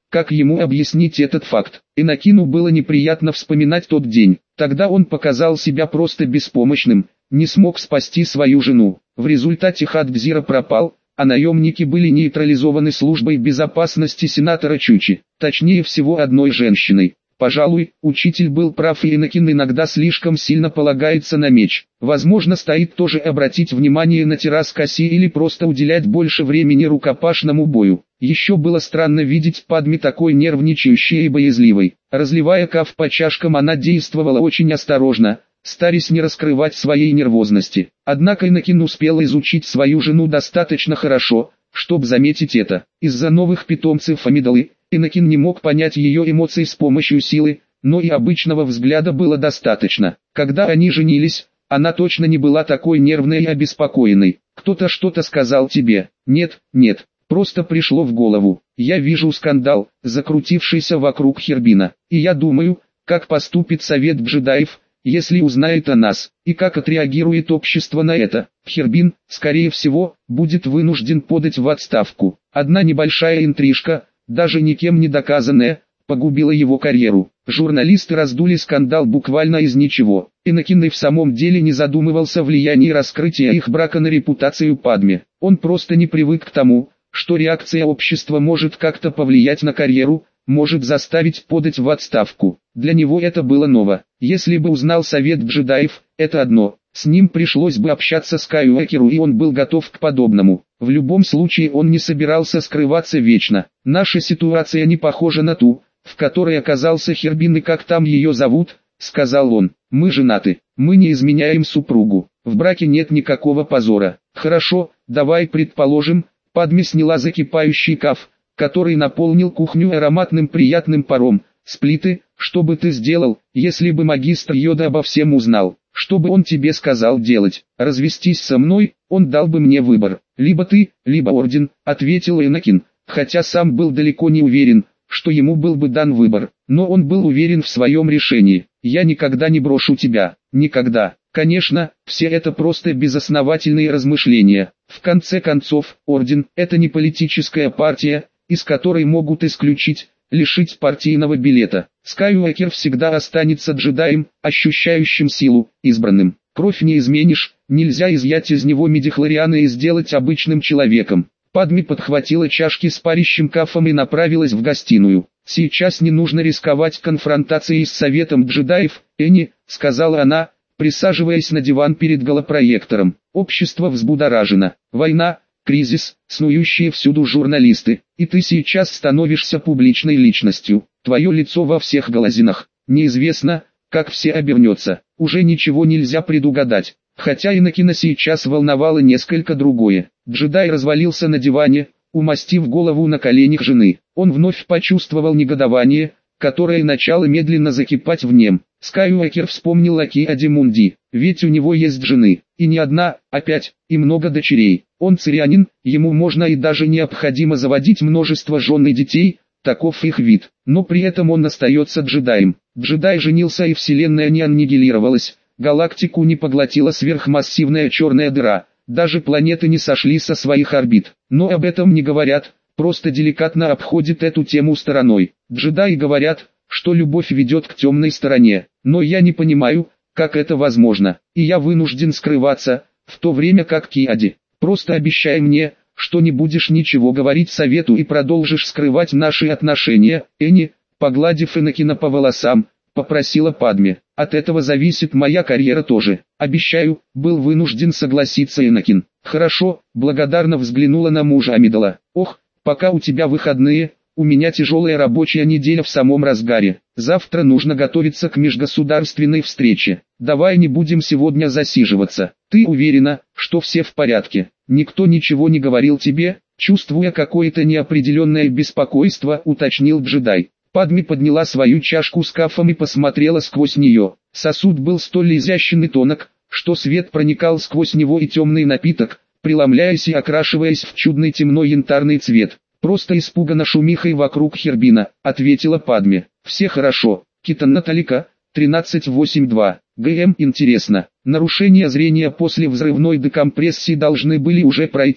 как ему объяснить этот факт. Иннокину было неприятно вспоминать тот день. Тогда он показал себя просто беспомощным, не смог спасти свою жену. В результате Хатбзира пропал, а наемники были нейтрализованы службой безопасности сенатора Чучи, точнее всего одной женщиной. Пожалуй, учитель был прав, и Иннокин иногда слишком сильно полагается на меч. Возможно, стоит тоже обратить внимание на Тераскаси или просто уделять больше времени рукопашному бою. Еще было странно видеть Падми такой нервничающей и боязливой. Разливая каф по чашкам, она действовала очень осторожно, стараясь не раскрывать своей нервозности. Однако Иннокин успел изучить свою жену достаточно хорошо, чтобы заметить это. Из-за новых питомцев Амидалы, Иннокин не мог понять ее эмоций с помощью силы, но и обычного взгляда было достаточно. Когда они женились, она точно не была такой нервной и обеспокоенной. «Кто-то что-то сказал тебе?» «Нет, нет, просто пришло в голову. Я вижу скандал, закрутившийся вокруг Хербина, и я думаю, как поступит совет джедаев, если узнает о нас, и как отреагирует общество на это. Хербин, скорее всего, будет вынужден подать в отставку. Одна небольшая интрижка, даже никем не доказанная, погубила его карьеру. Журналисты раздули скандал буквально из ничего. Иннокин и в самом деле не задумывался о влиянии раскрытия их брака на репутацию Падме. Он просто не привык к тому, что реакция общества может как-то повлиять на карьеру, может заставить подать в отставку. Для него это было ново. Если бы узнал совет джедаев, это одно. С ним пришлось бы общаться с Скайуокеру, и он был готов к подобному. В любом случае он не собирался скрываться вечно. Наша ситуация не похожа на ту, в которой оказался Хербин, и как там ее зовут, сказал он. Мы женаты, мы не изменяем супругу, в браке нет никакого позора. Хорошо, давай предположим, Падме сняла закипающий каф, который наполнил кухню ароматным приятным паром. Сплиты, что бы ты сделал, если бы магистр Йода обо всем узнал? Что бы он тебе сказал делать? Развестись со мной? Он дал бы мне выбор. Либо ты, либо Орден, ответил Иннокин, хотя сам был далеко не уверен, что ему был бы дан выбор. Но он был уверен в своем решении. Я никогда не брошу тебя. Никогда. Конечно, все это просто безосновательные размышления. В конце концов, Орден – это не политическая партия, из которой могут исключить, лишить партийного билета. Скайуокер всегда останется джедаем, ощущающим силу, избранным. Кровь не изменишь, нельзя изъять из него мидихлориана и сделать обычным человеком. Падме подхватила чашки с парящим кафом и направилась в гостиную. «Сейчас не нужно рисковать конфронтацией с советом джедаев, Энни», — сказала она, присаживаясь на диван перед голопроектором. «Общество взбудоражено. Война, кризис, снующие всюду журналисты, и ты сейчас становишься публичной личностью. Твое лицо во всех глазинах. Неизвестно, как все обернется. Уже ничего нельзя предугадать». Хотя Иннокина сейчас волновало несколько другое. Джедай развалился на диване, умастив голову на коленях жены. Он вновь почувствовал негодование, которое начало медленно закипать в нем. Скайуокер вспомнил о Ки-Адимунди, ведь у него есть жены, и не одна, а пять, и много дочерей. Он цирянин, ему можно и даже необходимо заводить множество жен и детей, таков их вид. Но при этом он остается джедаем. Джедай женился, и вселенная не аннигилировалась. Галактику не поглотила сверхмассивная черная дыра, даже планеты не сошли со своих орбит. Но об этом не говорят, просто деликатно обходят эту тему стороной. Джедаи говорят, что любовь ведет к темной стороне, но я не понимаю, как это возможно, и я вынужден скрываться, в то время как Ки-Ади. Просто обещай мне, что не будешь ничего говорить совету и продолжишь скрывать наши отношения. Энни, погладив Иннокина по волосам, попросила Падме. От этого зависит моя карьера тоже. Обещаю, был вынужден согласиться Иннокин. Хорошо, благодарно взглянула на мужа Амидала. Ох, пока у тебя выходные, у меня тяжелая рабочая неделя в самом разгаре. Завтра нужно готовиться к межгосударственной встрече. Давай не будем сегодня засиживаться. Ты уверена, что все в порядке? Никто ничего не говорил тебе? Чувствуя какое-то неопределенное беспокойство, уточнил джедай. Падме подняла свою чашку с кафом и посмотрела сквозь нее. Сосуд был столь изящен и тонок, что свет проникал сквозь него, и темный напиток, преломляясь и окрашиваясь в чудный темно-янтарный цвет. «Просто испугана шумихой вокруг Хербина», — ответила Падме. «Все хорошо. Китан Наталика, тринадцать восемьдесят два. ГМ интересно. Нарушения зрения после взрывной декомпрессии должны были уже пройти,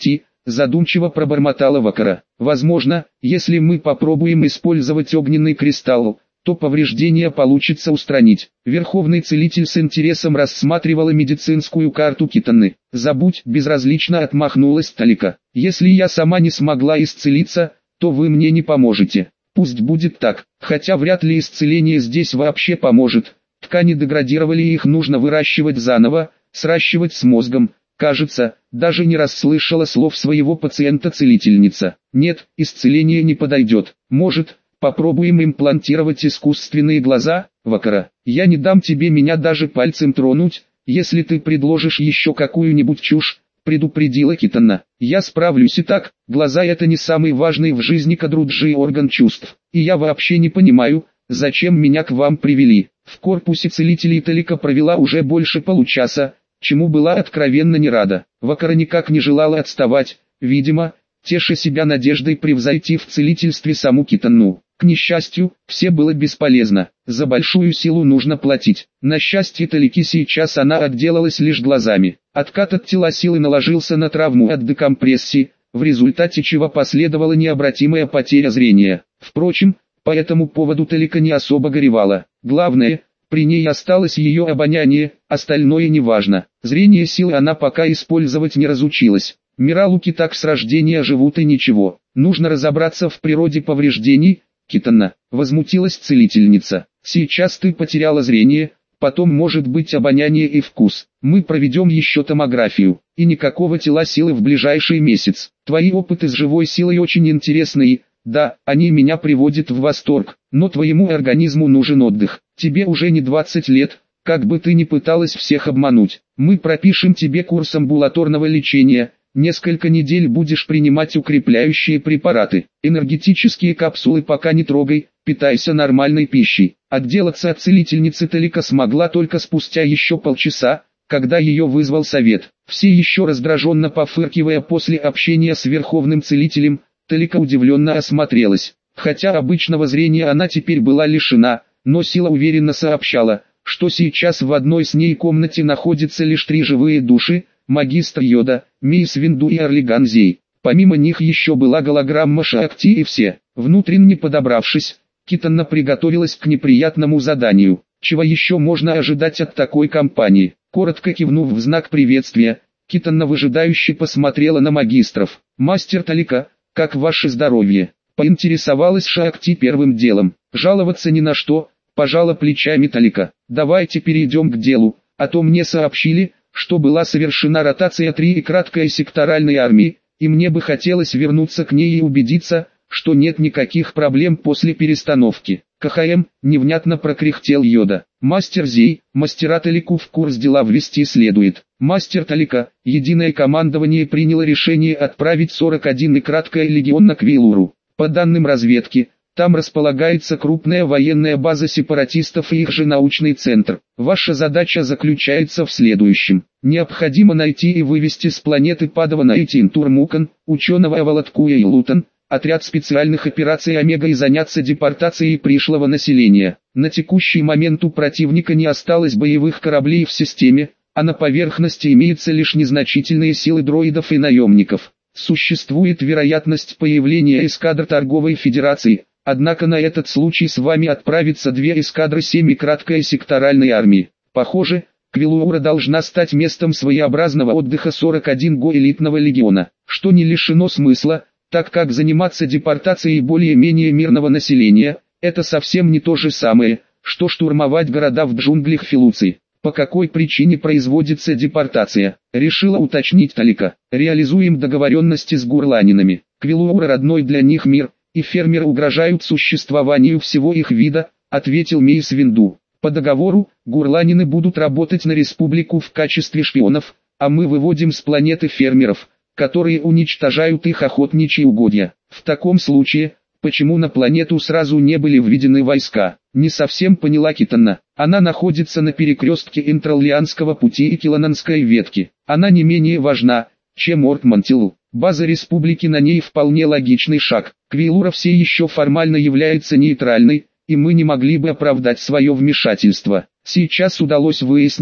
задумчиво пробормотала Вакара. Возможно, если мы попробуем использовать огненный кристалл, то повреждения получится устранить. Верховный целитель с интересом рассматривала медицинскую карту Китаны. «Забудь», — безразлично отмахнулась Талика. «Если я сама не смогла исцелиться, то вы мне не поможете. Пусть будет так, хотя вряд ли исцеление здесь вообще поможет. Ткани деградировали и их нужно выращивать заново, сращивать с мозгом». Кажется, даже не расслышала слов своего пациента целительница. «Нет, исцеление не подойдет. Может, попробуем имплантировать искусственные глаза, Вакара? Я не дам тебе меня даже пальцем тронуть, если ты предложишь еще какую-нибудь чушь», предупредила Китана. «Я справлюсь и так, глаза это не самый важный в жизни Кадруджи орган чувств. И я вообще не понимаю, зачем меня к вам привели». В корпусе целителей Талика провела уже больше получаса, чему была откровенно не рада. Вакара никак не желала отставать, видимо, теша себя надеждой превзойти в целительстве саму Китану. К несчастью, все было бесполезно, за большую силу нужно платить. На счастье Талики сейчас она отделалась лишь глазами. Откат от тела силы наложился на травму от декомпрессии, в результате чего последовала необратимая потеря зрения. Впрочем, по этому поводу Талика не особо горевала. Главное, при ней осталось ее обоняние, остальное неважно. Зрение силы она пока использовать не разучилась. Миралуки так с рождения живут и ничего. Нужно разобраться в природе повреждений. Китана, возмутилась целительница. Сейчас ты потеряла зрение, потом может быть обоняние и вкус. Мы проведем еще томографию. И никакого тела силы в ближайший месяц. Твои опыты с живой силой очень интересные. Да, они меня приводят в восторг, но твоему организму нужен отдых. Тебе уже не двадцать лет, как бы ты ни пыталась всех обмануть. Мы пропишем тебе курс амбулаторного лечения, несколько недель будешь принимать укрепляющие препараты. Энергетические капсулы пока не трогай, питайся нормальной пищей. Отделаться от целительницы Талика смогла только спустя еще полчаса, когда ее вызвал совет. Все еще раздраженно пофыркивая после общения с верховным целителем, Талика удивленно осмотрелась. Хотя обычного зрения она теперь была лишена, но сила уверенно сообщала, что сейчас в одной с ней комнате находятся лишь три живые души, магистр Йода, мисс Винду и Орлиган Зей. Помимо них еще была голограмма Шаакти и все. Внутренне подобравшись, Китана приготовилась к неприятному заданию. Чего еще можно ожидать от такой компании? Коротко кивнув в знак приветствия, Китана выжидающе посмотрела на магистров. «Мастер Талика, как ваше здоровье?» Поинтересовалась Шаакти первым делом. «Жаловаться ни на что», пожала плечами Талика. «Давайте перейдем к делу, а то мне сообщили, что была совершена ротация три и краткой секторальной армии, и мне бы хотелось вернуться к ней и убедиться, что нет никаких проблем после перестановки». «КХМ», невнятно прокряхтел Йода. «Мастер Зей, мастера Талику в курс дела ввести следует». Мастер Талика, единое командование приняло решение отправить сорок один и краткое легион на Квилуру. По данным разведки, там располагается крупная военная база сепаратистов и их же научный центр. Ваша задача заключается в следующем. Необходимо найти и вывести с планеты Падавана и Тинтурмукан, ученого Авалаткуя и Лутан, отряд специальных операций Омега и заняться депортацией пришлого населения. На текущий момент у противника не осталось боевых кораблей в системе, а на поверхности имеются лишь незначительные силы дроидов и наемников. Существует вероятность появления эскадр торговой федерации, однако на этот случай с вами отправятся две эскадры семи краткой секторальной армии. Похоже, Квилура должна стать местом своеобразного отдыха сорок один го элитного легиона, что не лишено смысла, так как заниматься депортацией более-менее мирного населения – это совсем не то же самое, что штурмовать города в джунглях Филуции. По какой причине производится депортация, решила уточнить Талика. Реализуем договоренности с гурланинами. Квилура родной для них мир, и фермеры угрожают существованию всего их вида, ответил Мейс Винду. По договору, гурланины будут работать на республику в качестве шпионов, а мы выводим с планеты фермеров, которые уничтожают их охотничьи угодья. В таком случае, почему на планету сразу не были введены войска? Не совсем поняла Китана. Она находится на перекрестке Интраллианского пути и Килананской ветки. Она не менее важна, чем Ортмантилу. База республики на ней вполне логичный шаг. Квилура все еще формально является нейтральной, и мы не могли бы оправдать свое вмешательство. Сейчас удалось выяснить,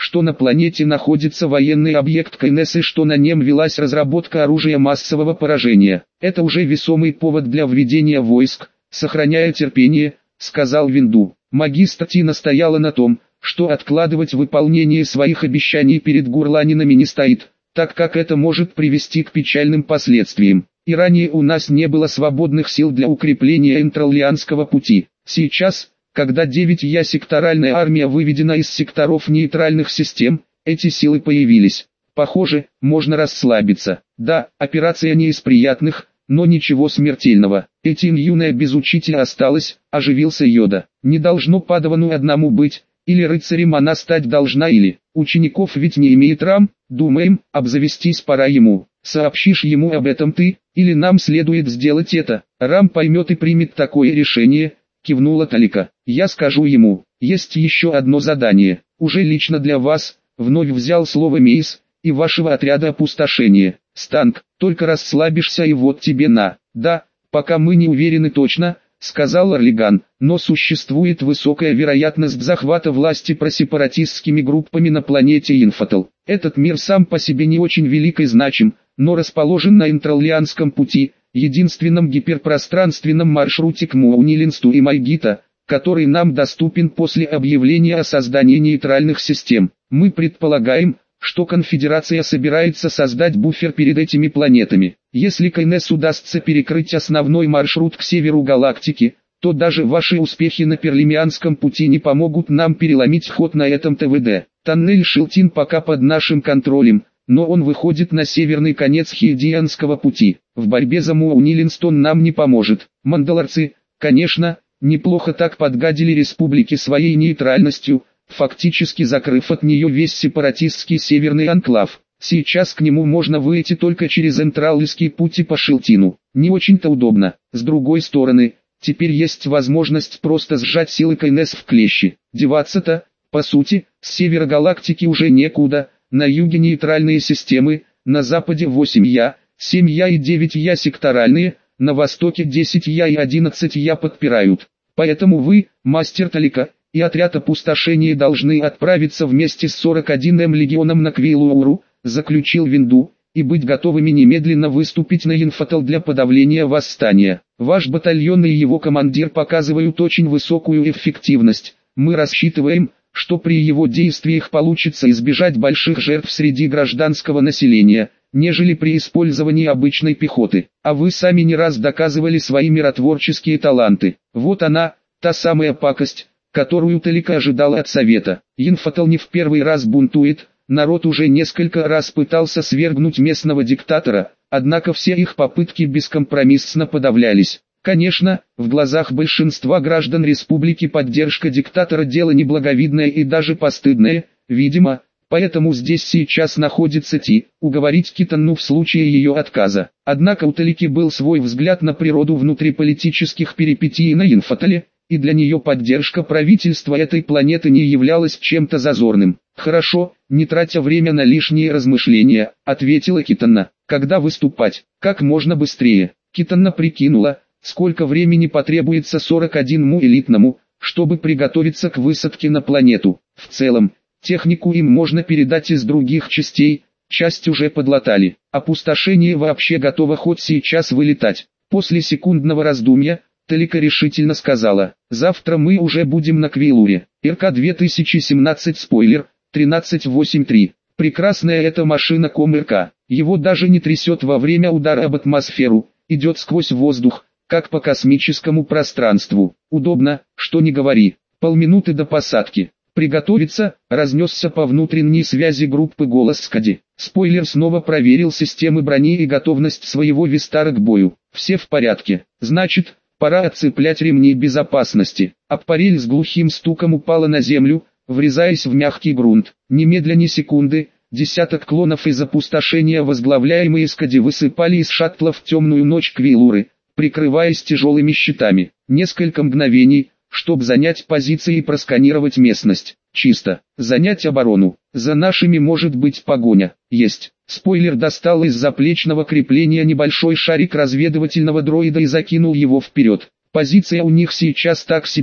что на планете находится военный объект КНС и что на нем велась разработка оружия массового поражения. Это уже весомый повод для введения войск, сохраняя терпение, сказал Винду. Магистр Ти настояла на том, что откладывать выполнение своих обещаний перед гурланинами не стоит, так как это может привести к печальным последствиям. И ранее у нас не было свободных сил для укрепления интралианского пути. Сейчас, когда девять-я секторальная армия выведена из секторов нейтральных систем, эти силы появились. Похоже, можно расслабиться. Да, операция не из приятных, но ничего смертельного. Этин юная без учителя осталась, оживился Йода. Не должно Падавану одному быть, или рыцарем она стать должна, или учеников ведь не имеет Рам, думаем, обзавестись пора ему. Сообщишь ему об этом ты, или нам следует сделать это? Рам поймет и примет такое решение, кивнула Талика. Я скажу ему. Есть еще одно задание, уже лично для вас, вновь взял слово Мейс, и вашего отряда опустошения. Станк, только расслабишься и вот тебе на. Да, пока мы не уверены точно, сказал Орлиган, но существует высокая вероятность захвата власти просепаратистскими группами на планете Инфатал. Этот мир сам по себе не очень велик и значим, но расположен на интралианском пути, единственном гиперпространственном маршруте к Муаунилинсту и Майгита, который нам доступен после объявления о создании нейтральных систем. Мы предполагаем, что конфедерация собирается создать буфер перед этими планетами. Если КНС удастся перекрыть основной маршрут к северу галактики, то даже ваши успехи на Перлимианском пути не помогут нам переломить ход на этом ТВД. Тоннель Шилтин пока под нашим контролем, но он выходит на северный конец Хильдианского пути. В борьбе за Муаунилинстон нам не поможет. Мандалорцы, конечно, неплохо так подгадили республике своей нейтральностью, фактически закрыв от нее весь сепаратистский северный анклав. Сейчас к нему можно выйти только через Энтраллийский путь и по Шилтину. Не очень-то удобно. С другой стороны, теперь есть возможность просто сжать силы КНС в клещи. Деваться-то, по сути, с севера галактики уже некуда. На юге нейтральные системы, на западе восемь-я, семь-я и девять-я секторальные, на востоке десять-я и одиннадцать-я подпирают. Поэтому вы, мастер Талика, и отряд опустошения должны отправиться вместе с сорок один эм легионом на Квейлууру, заключил Винду, и быть готовыми немедленно выступить на Инфатал для подавления восстания. Ваш батальон и его командир показывают очень высокую эффективность. Мы рассчитываем, что при его действиях получится избежать больших жертв среди гражданского населения, нежели при использовании обычной пехоты. А вы сами не раз доказывали свои миротворческие таланты. Вот она, та самая пакость, которую Талика ожидала от Совета. Инфатал не в первый раз бунтует, народ уже несколько раз пытался свергнуть местного диктатора, однако все их попытки бескомпромиссно подавлялись. Конечно, в глазах большинства граждан республики поддержка диктатора дело неблаговидное и даже постыдное, видимо, поэтому здесь сейчас находится Ти, уговорить Китанну в случае ее отказа. Однако у Талики был свой взгляд на природу внутриполитических перипетий на Инфатале, и для нее поддержка правительства этой планеты не являлась чем-то зазорным. «Хорошо, не тратя время на лишние размышления», — ответила Китанна. «Когда выступать? Как можно быстрее». Китанна прикинула, сколько времени потребуется сорок одному элитному, чтобы приготовиться к высадке на планету. В целом, технику им можно передать из других частей, часть уже подлатали. Опустошение вообще готово хоть сейчас вылетать. После секундного раздумья, Талика решительно сказала: «Завтра мы уже будем на Квейлуре. РК две тысячи семнадцать спойлер, тринадцать восемьдесят три. Прекрасная эта машина КомРК. Его даже не трясет во время удара об атмосферу, идет сквозь воздух, как по космическому пространству. Удобно, что не говори. Полминуты до посадки. Приготовиться», разнесся по внутренней связи группы голос Скади. Спойлер снова проверил системы брони и готовность своего Вистара к бою. «Все в порядке. Значит, пора отцеплять ремни безопасности». Аппарель с глухим стуком упала на землю, врезаясь в мягкий грунт. Немедля ни секунды, десяток клонов из опустошения, возглавляемые Скади, высыпали из шаттла в темную ночь Квейлуры, прикрываясь тяжелыми щитами. Несколько мгновений, чтобы занять позиции и просканировать местность. Чисто. Занять оборону. За нашими может быть погоня. Есть. Спойлер достал из заплечного крепления небольшой шарик разведывательного дроида и закинул его вперед. Позиция у них сейчас так себе,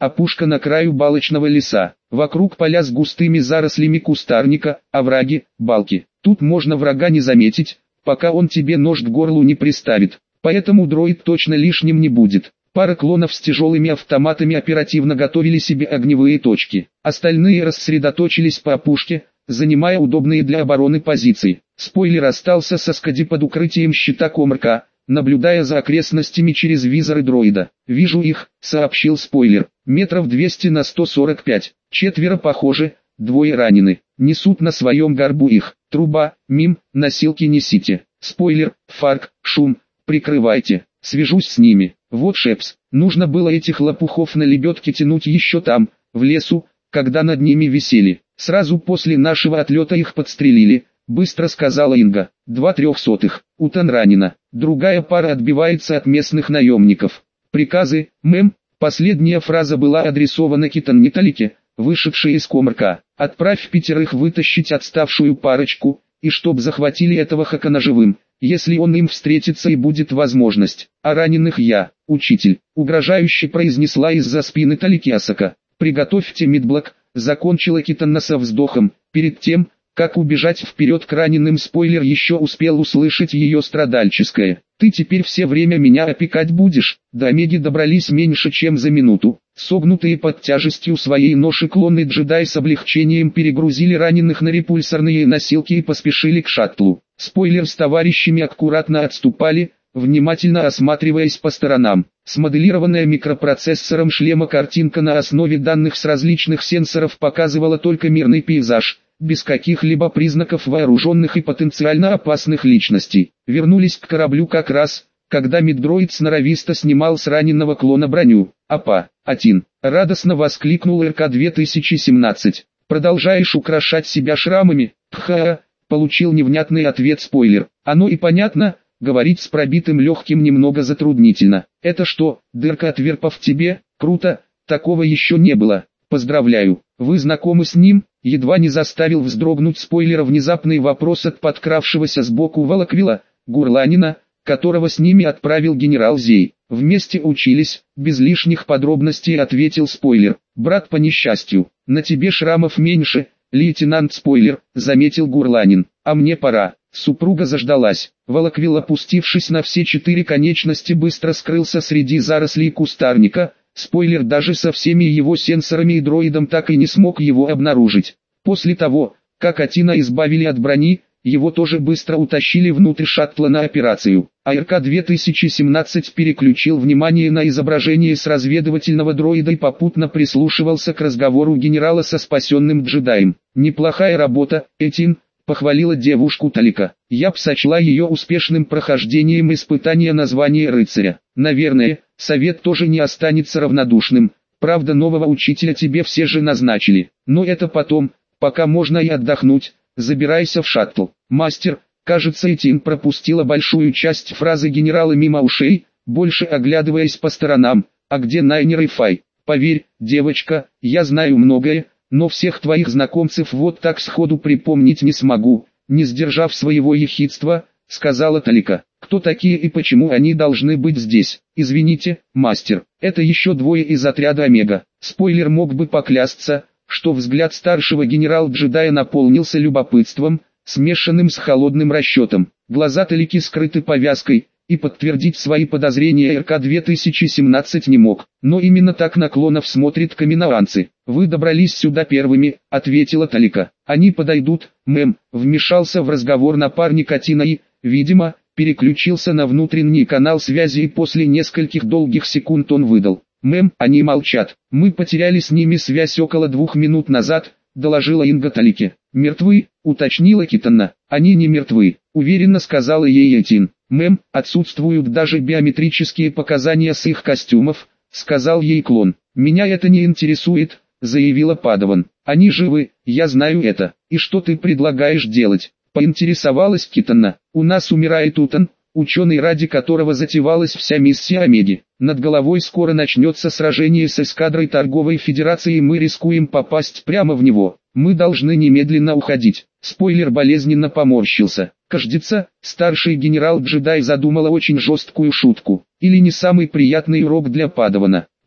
опушка на краю балочного леса. Вокруг поля с густыми зарослями кустарника, овраги, балки. Тут можно врага не заметить, пока он тебе нож к горлу не приставит. Поэтому дроид точно лишним не будет. Пара клонов с тяжелыми автоматами оперативно готовили себе огневые точки. Остальные рассредоточились по опушке, занимая удобные для обороны позиции. Спойлер остался со скади под укрытием щита Комарка, наблюдая за окрестностями через визоры дроида. «Вижу их», — сообщил спойлер. «Метров двести на сто сорок пять. Четверо похожи, двое ранены. Несут на своем горбу их. Труба, мим, носилки несите. Спойлер, фарк, шум, прикрывайте. Свяжусь с ними. Вот Шепс. Нужно было этих лопухов на лебедке тянуть еще там, в лесу, когда над ними висели. Сразу после нашего отлета их подстрелили», — быстро сказала Инга. «Два трехсотых. Утан ранена. Другая пара отбивается от местных наемников. Приказы, мэм». Последняя фраза была адресована Китан Ниталике, вышедшей из Комарка. «Отправь пятерых вытащить отставшую парочку, и чтоб захватили этого Хакана живым, если он им встретится и будет возможность. А раненых я, учитель», — угрожающе произнесла из-за спины Талики Асака. «Приготовьте мидблок», — закончила Китанна со вздохом. Перед тем, как убежать вперед к раненым, спойлер еще успел услышать ее страдальческое: «Ты теперь все время меня опекать будешь». До Омеги добрались меньше чем за минуту. Согнутые под тяжестью своей ноши клоны джедай с облегчением перегрузили раненых на репульсорные носилки и поспешили к шаттлу. Спойлер с товарищами аккуратно отступали, внимательно осматриваясь по сторонам. Смоделированная микропроцессором шлема картинка на основе данных с различных сенсоров показывала только мирный пейзаж, без каких-либо признаков вооруженных и потенциально опасных личностей. Вернулись к кораблю как раз, когда миддроид сноровисто снимал с раненого клона броню. «Апа, Атин!» — радостно воскликнул эр ка две тысячи семнадцать. «Продолжаешь украшать себя шрамами?» «Пха!» — получил невнятный ответ спойлер. «Оно и понятно, говорить с пробитым легким немного затруднительно. Это что, дырка от верпа в тебе? Круто, такого еще не было. Поздравляю, вы знакомы с ним?» Едва не заставил вздрогнуть спойлера внезапный вопрос от подкравшегося сбоку Волоквила, гурланина, которого с ними отправил генерал Зей. «Вместе учились», — без лишних подробностей ответил спойлер. «Брат по несчастью, на тебе шрамов меньше, лейтенант спойлер», — заметил гурланин. «А мне пора». Супруга заждалась. Волоквил, опустившись на все четыре конечности, быстро скрылся среди зарослей кустарника. Спойлер даже со всеми его сенсорами и дроидом так и не смог его обнаружить. После того, как Атина избавили от брони, его тоже быстро утащили внутрь шаттла на операцию. А эр ка две тысячи семнадцать переключил внимание на изображение с разведывательного дроида и попутно прислушивался к разговору генерала со спасенным джедаем. «Неплохая работа, Этин», — похвалила девушку Талика. «Я б сочла ее успешным прохождением испытания на звание рыцаря. Наверное, совет тоже не останется равнодушным. Правда, нового учителя тебе все же назначили. Но это потом, пока можно и отдохнуть. Забирайся в шаттл». «Мастер», кажется, Этин пропустила большую часть фразы генерала мимо ушей, больше оглядываясь по сторонам. «А где Найнер и Фай? Поверь, девочка, я знаю многое, но всех твоих знакомцев вот так сходу припомнить не смогу», — не сдержав своего ехидства, сказала Талика. «Кто такие и почему они должны быть здесь?» «Извините, мастер, это еще двое из отряда Омега». Спойлер мог бы поклясться, что взгляд старшего генерал-джедая наполнился любопытством, смешанным с холодным расчетом. Глаза Талики скрыты повязкой, и подтвердить свои подозрения эр ка две тысячи семнадцать не мог. Но именно так на клонов смотрят каминаанцы. «Вы добрались сюда первыми», — ответила Талика. «Они подойдут, мэм», — вмешался в разговор напарник Атина и, видимо, переключился на внутренний канал связи, и после нескольких долгих секунд он выдал: «Мэм, они молчат. Мы потеряли с ними связь около двух минут назад», — доложила Инга Талике. «Мертвы?» — уточнила Китанна. «Они не мертвы», — уверенно сказала ей Этин. «Мэм, отсутствуют даже биометрические показания с их костюмов», — сказал ей клон. «Меня это не интересует», — заявила Падаван. «Они живы, я знаю это. И что ты предлагаешь делать?» — поинтересовалась Китанна. «У нас умирает Утан, ученый, ради которого затевалась вся миссия Омеги. Над головой скоро начнется сражение с эскадрой торговой федерации, и мы рискуем попасть прямо в него. Мы должны немедленно уходить». Спойлер болезненно поморщился. Кажется, старший генерал-джедай задумала очень жесткую шутку. Или не самый приятный урок для Падавана.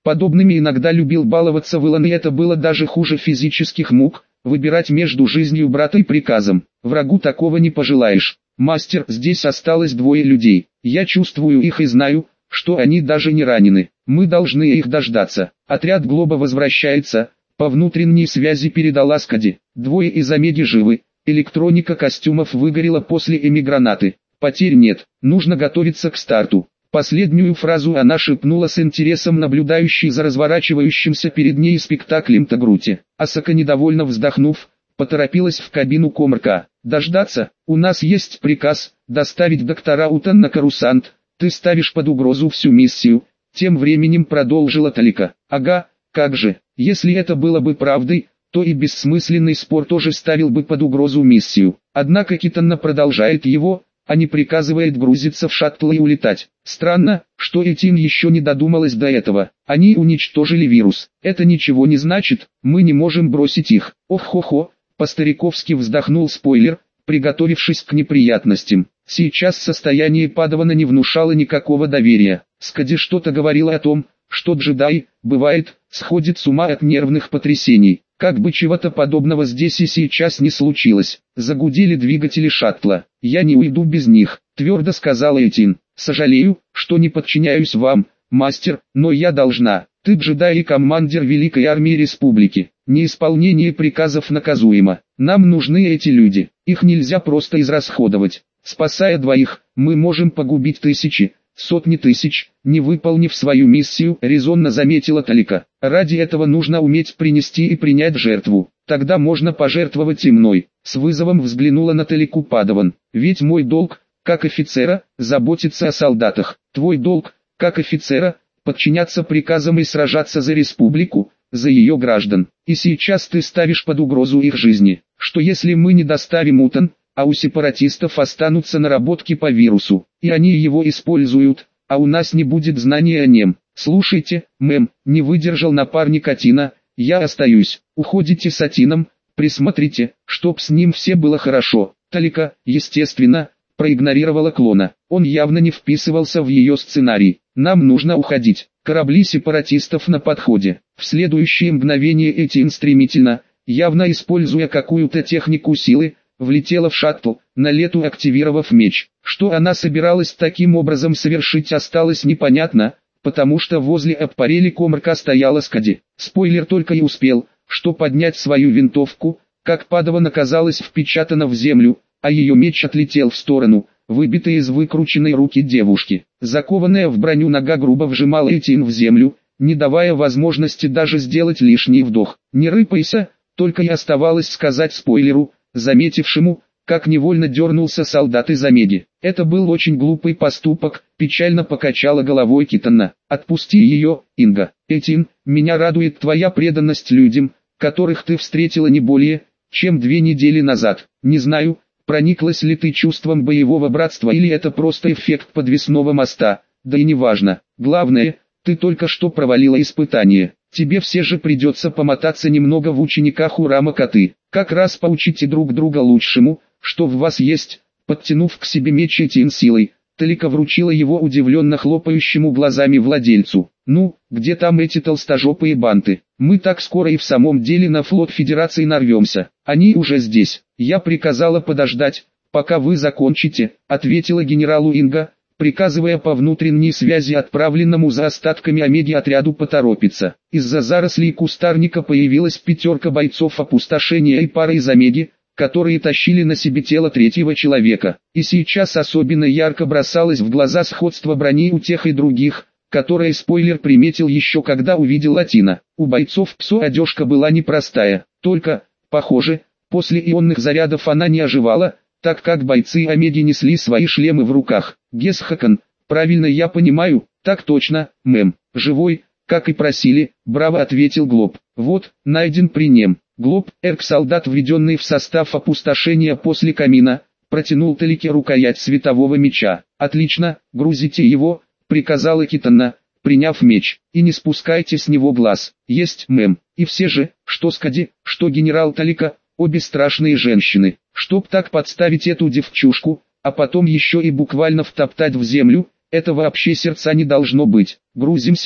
Подобными иногда любил баловаться Вэлан, и это было даже хуже физических мук, выбирать между жизнью брата и приказом. Врагу такого не пожелаешь. Мастер, здесь осталось двое людей. Я чувствую их и знаю, что они даже не ранены. Мы должны их дождаться. Отряд Глоба возвращается. По внутренней связи передала Скади. Двое из Омеги живы. Электроника костюмов выгорела после эмигранаты. Потерь нет. Нужно готовиться к старту. Последнюю фразу она шепнула с интересом, наблюдающей за разворачивающимся перед ней спектаклем Тагрути. Асака, недовольно вздохнув, поторопилась в кабину Комарка. «Дождаться? У нас есть приказ доставить доктора Утан на Карусант. Ты ставишь под угрозу всю миссию», — тем временем продолжила Талика. «Ага, как же, если это было бы правдой, то и бессмысленный спор тоже ставил бы под угрозу миссию. Однако Китанна продолжает его, а не приказывает грузиться в шаттл и улетать. Странно, что Этин еще не додумалась до этого. Они уничтожили вирус. Это ничего не значит, мы не можем бросить их». «Ох-хо-хо», по-стариковски вздохнул спойлер, приготовившись к неприятностям. Сейчас состояние Падавана не внушало никакого доверия. Скади что-то говорила о том, что джедай, бывает, сходит с ума от нервных потрясений. Как бы чего-то подобного здесь и сейчас не случилось. Загудели двигатели шаттла. «Я не уйду без них», — твердо сказала Этин. «Сожалею, что не подчиняюсь вам, мастер, но я должна. Ты джедай и командир Великой Армии Республики. Неисполнение приказов наказуемо. Нам нужны эти люди. Их нельзя просто израсходовать. Спасая двоих, мы можем погубить тысячи, сотни тысяч, не выполнив свою миссию», — резонно заметила Талика. «Ради этого нужно уметь принести и принять жертву. Тогда можно пожертвовать и мной». С вызовом взглянула на Талику Падаван. «Ведь мой долг, как офицера, заботиться о солдатах. Твой долг, как офицера, подчиняться приказам и сражаться за республику, за ее граждан. И сейчас ты ставишь под угрозу их жизни. Что если мы не доставим Утан, а у сепаратистов останутся наработки по вирусу, и они его используют, а у нас не будет знания о нем? Слушайте, мэм, не выдержал напарник Атина, я остаюсь. Уходите с Атином, присмотрите, чтоб с ним все было хорошо». Талика, естественно, проигнорировала клона. Он явно не вписывался в ее сценарий. «Нам нужно уходить. Корабли сепаратистов на подходе». В следующее мгновение Этин стремительно, явно используя какую-то технику силы, влетела в шаттл, на лету активировав меч. Что она собиралась таким образом совершить, осталось непонятно, потому что возле аппарели Комарка стояла Скади. Спойлер только и успел, что поднять свою винтовку, как Падаван оказалась впечатана в землю, а ее меч отлетел в сторону, выбитый из выкрученной руки девушки. Закованная в броню нога грубо вжимала Этин в землю, не давая возможности даже сделать лишний вдох. «Не рыпайся», только и оставалось сказать спойлеру, заметившему, как невольно дернулся солдат из Омеги. «Это был очень глупый поступок», печально покачала головой Китанна. «Отпусти ее, Инга». «Этин, меня радует твоя преданность людям, которых ты встретила не более, чем две недели назад. Не знаю, прониклась ли ты чувством боевого братства или это просто эффект подвесного моста, да и неважно. Главное, ты только что провалила испытание. Тебе все же придется помотаться немного в учениках Урама Коты. Как раз поучите друг друга лучшему, что в вас есть». Подтянув к себе меч Этин силой, Талика вручила его удивленно хлопающему глазами владельцу. «Ну, где там эти толстожопые банты? Мы так скоро и в самом деле на флот Федерации нарвемся. Они уже здесь. Я приказала подождать, пока вы закончите», ответила генералу Инга, приказывая по внутренней связи отправленному за остатками Омеги отряду поторопиться. Из-за зарослей кустарника появилась пятерка бойцов опустошения и пара из Омеги, которые тащили на себе тело третьего человека. И сейчас особенно ярко бросалось в глаза сходство брони у тех и других, которое спойлер приметил еще когда увидел Атина. У бойцов ПСО одежка была непростая, только, похоже, после ионных зарядов она не оживала, так как бойцы Омеги несли свои шлемы в руках. «Гесхакан, правильно я понимаю?» «Так точно, мэм. Живой, как и просили», браво ответил Глоб. «Вот, найден при нем». Глоб, эрк-солдат, введенный в состав опустошения после камина, протянул Талике рукоять светового меча. «Отлично, грузите его», приказала Китанна, приняв меч, «и не спускайте с него глаз». «Есть, мэм». И все же, что Скади, что генерал Талика, обе страшные женщины. Чтоб так подставить эту девчушку, а потом еще и буквально втоптать в землю, это вообще сердца не должно быть. «Грузимся»,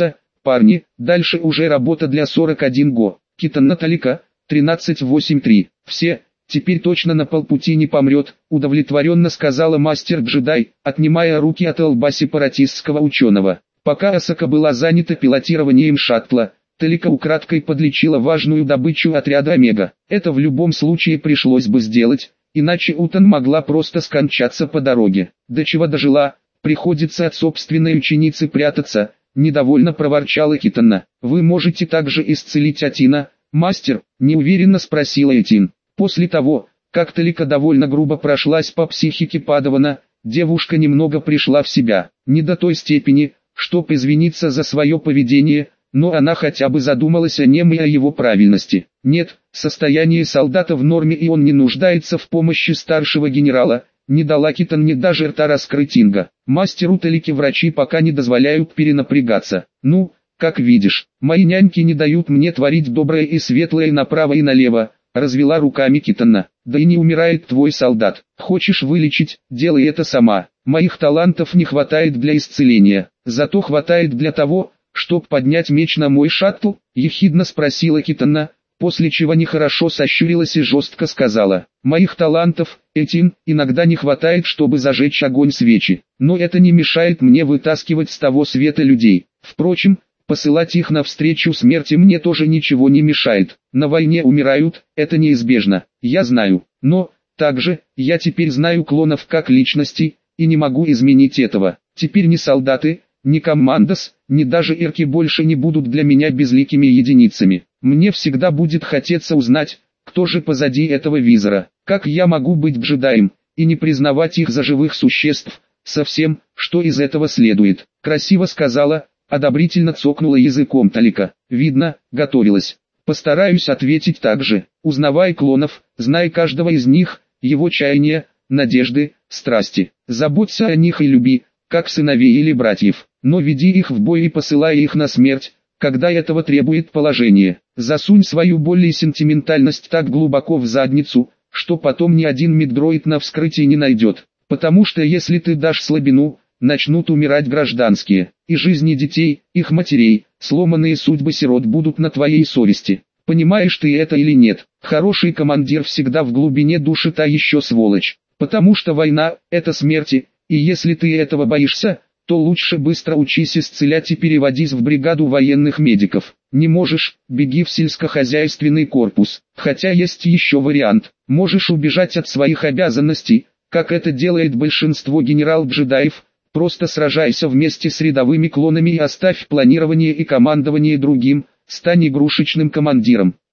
Парни, дальше уже работа для сорок один го. Китана Талика, тринадцать восемьдесят три. Все, теперь точно на полпути не помрет, удовлетворенно сказала мастер-джедай, отнимая руки от лба сепаратистского ученого. Пока Асака была занята пилотированием шаттла, Талика украдкой подлечила важную добычу отряда Омега. Это в любом случае пришлось бы сделать, иначе Утан могла просто скончаться по дороге. До чего дожила, приходится от собственной ученицы прятаться, недовольно проворчала Китана. Вы можете также исцелить Атина, мастер, неуверенно спросила Этин. После того, как Талика довольно грубо прошлась по психике Падавана, девушка немного пришла в себя. Не до той степени, чтоб извиниться за свое поведение, но она хотя бы задумалась о нем и о его правильности. Нет, состояние солдата в норме и он не нуждается в помощи старшего генерала, не дала Китан ни даже рта раскрыть Инга. Мастеру Талики врачи пока не дозволяют перенапрягаться. Ну, как видишь, мои няньки не дают мне творить доброе и светлое направо и налево, развела руками Китана. Да и не умирает твой солдат. Хочешь вылечить, делай это сама. Моих талантов не хватает для исцеления, зато хватает для того, чтоб поднять меч на мой шаттл, ехидно спросила Китана, после чего нехорошо сощурилась и жестко сказала: моих талантов, Этин, иногда не хватает, чтобы зажечь огонь свечи, но это не мешает мне вытаскивать с того света людей. Впрочем, посылать их навстречу смерти мне тоже ничего не мешает. На войне умирают, это неизбежно, я знаю, но, также, я теперь знаю клонов как личностей, и не могу изменить этого. Теперь ни солдаты, ни командос, ни даже ирки больше не будут для меня безликими единицами. Мне всегда будет хотеться узнать, кто же позади этого визора. Как я могу быть джедаем, и не признавать их за живых существ, со всем, что из этого следует. Красиво сказала, одобрительно цокнула языком Талика. Видно, готовилась. Постараюсь ответить так же. Узнавай клонов, знай каждого из них, его чаяния, надежды, страсти. Заботься о них и люби, как сыновей или братьев, но веди их в бой и посылай их на смерть, когда этого требует положение. Засунь свою боль и сентиментальность так глубоко в задницу, что потом ни один миддроид на вскрытии не найдет, потому что если ты дашь слабину, начнут умирать гражданские, и жизни детей, их матерей, сломанные судьбы сирот будут на твоей совести. Понимаешь ты это или нет? Хороший командир всегда в глубине души та еще сволочь, потому что война – это смерти. И если ты этого боишься, то лучше быстро учись исцелять и переводись в бригаду военных медиков. Не можешь, беги в сельскохозяйственный корпус. Хотя есть еще вариант. Можешь убежать от своих обязанностей, как это делает большинство генерал-джедаев. Просто сражайся вместе с рядовыми клонами и оставь планирование и командование другим, стань игрушечным командиром.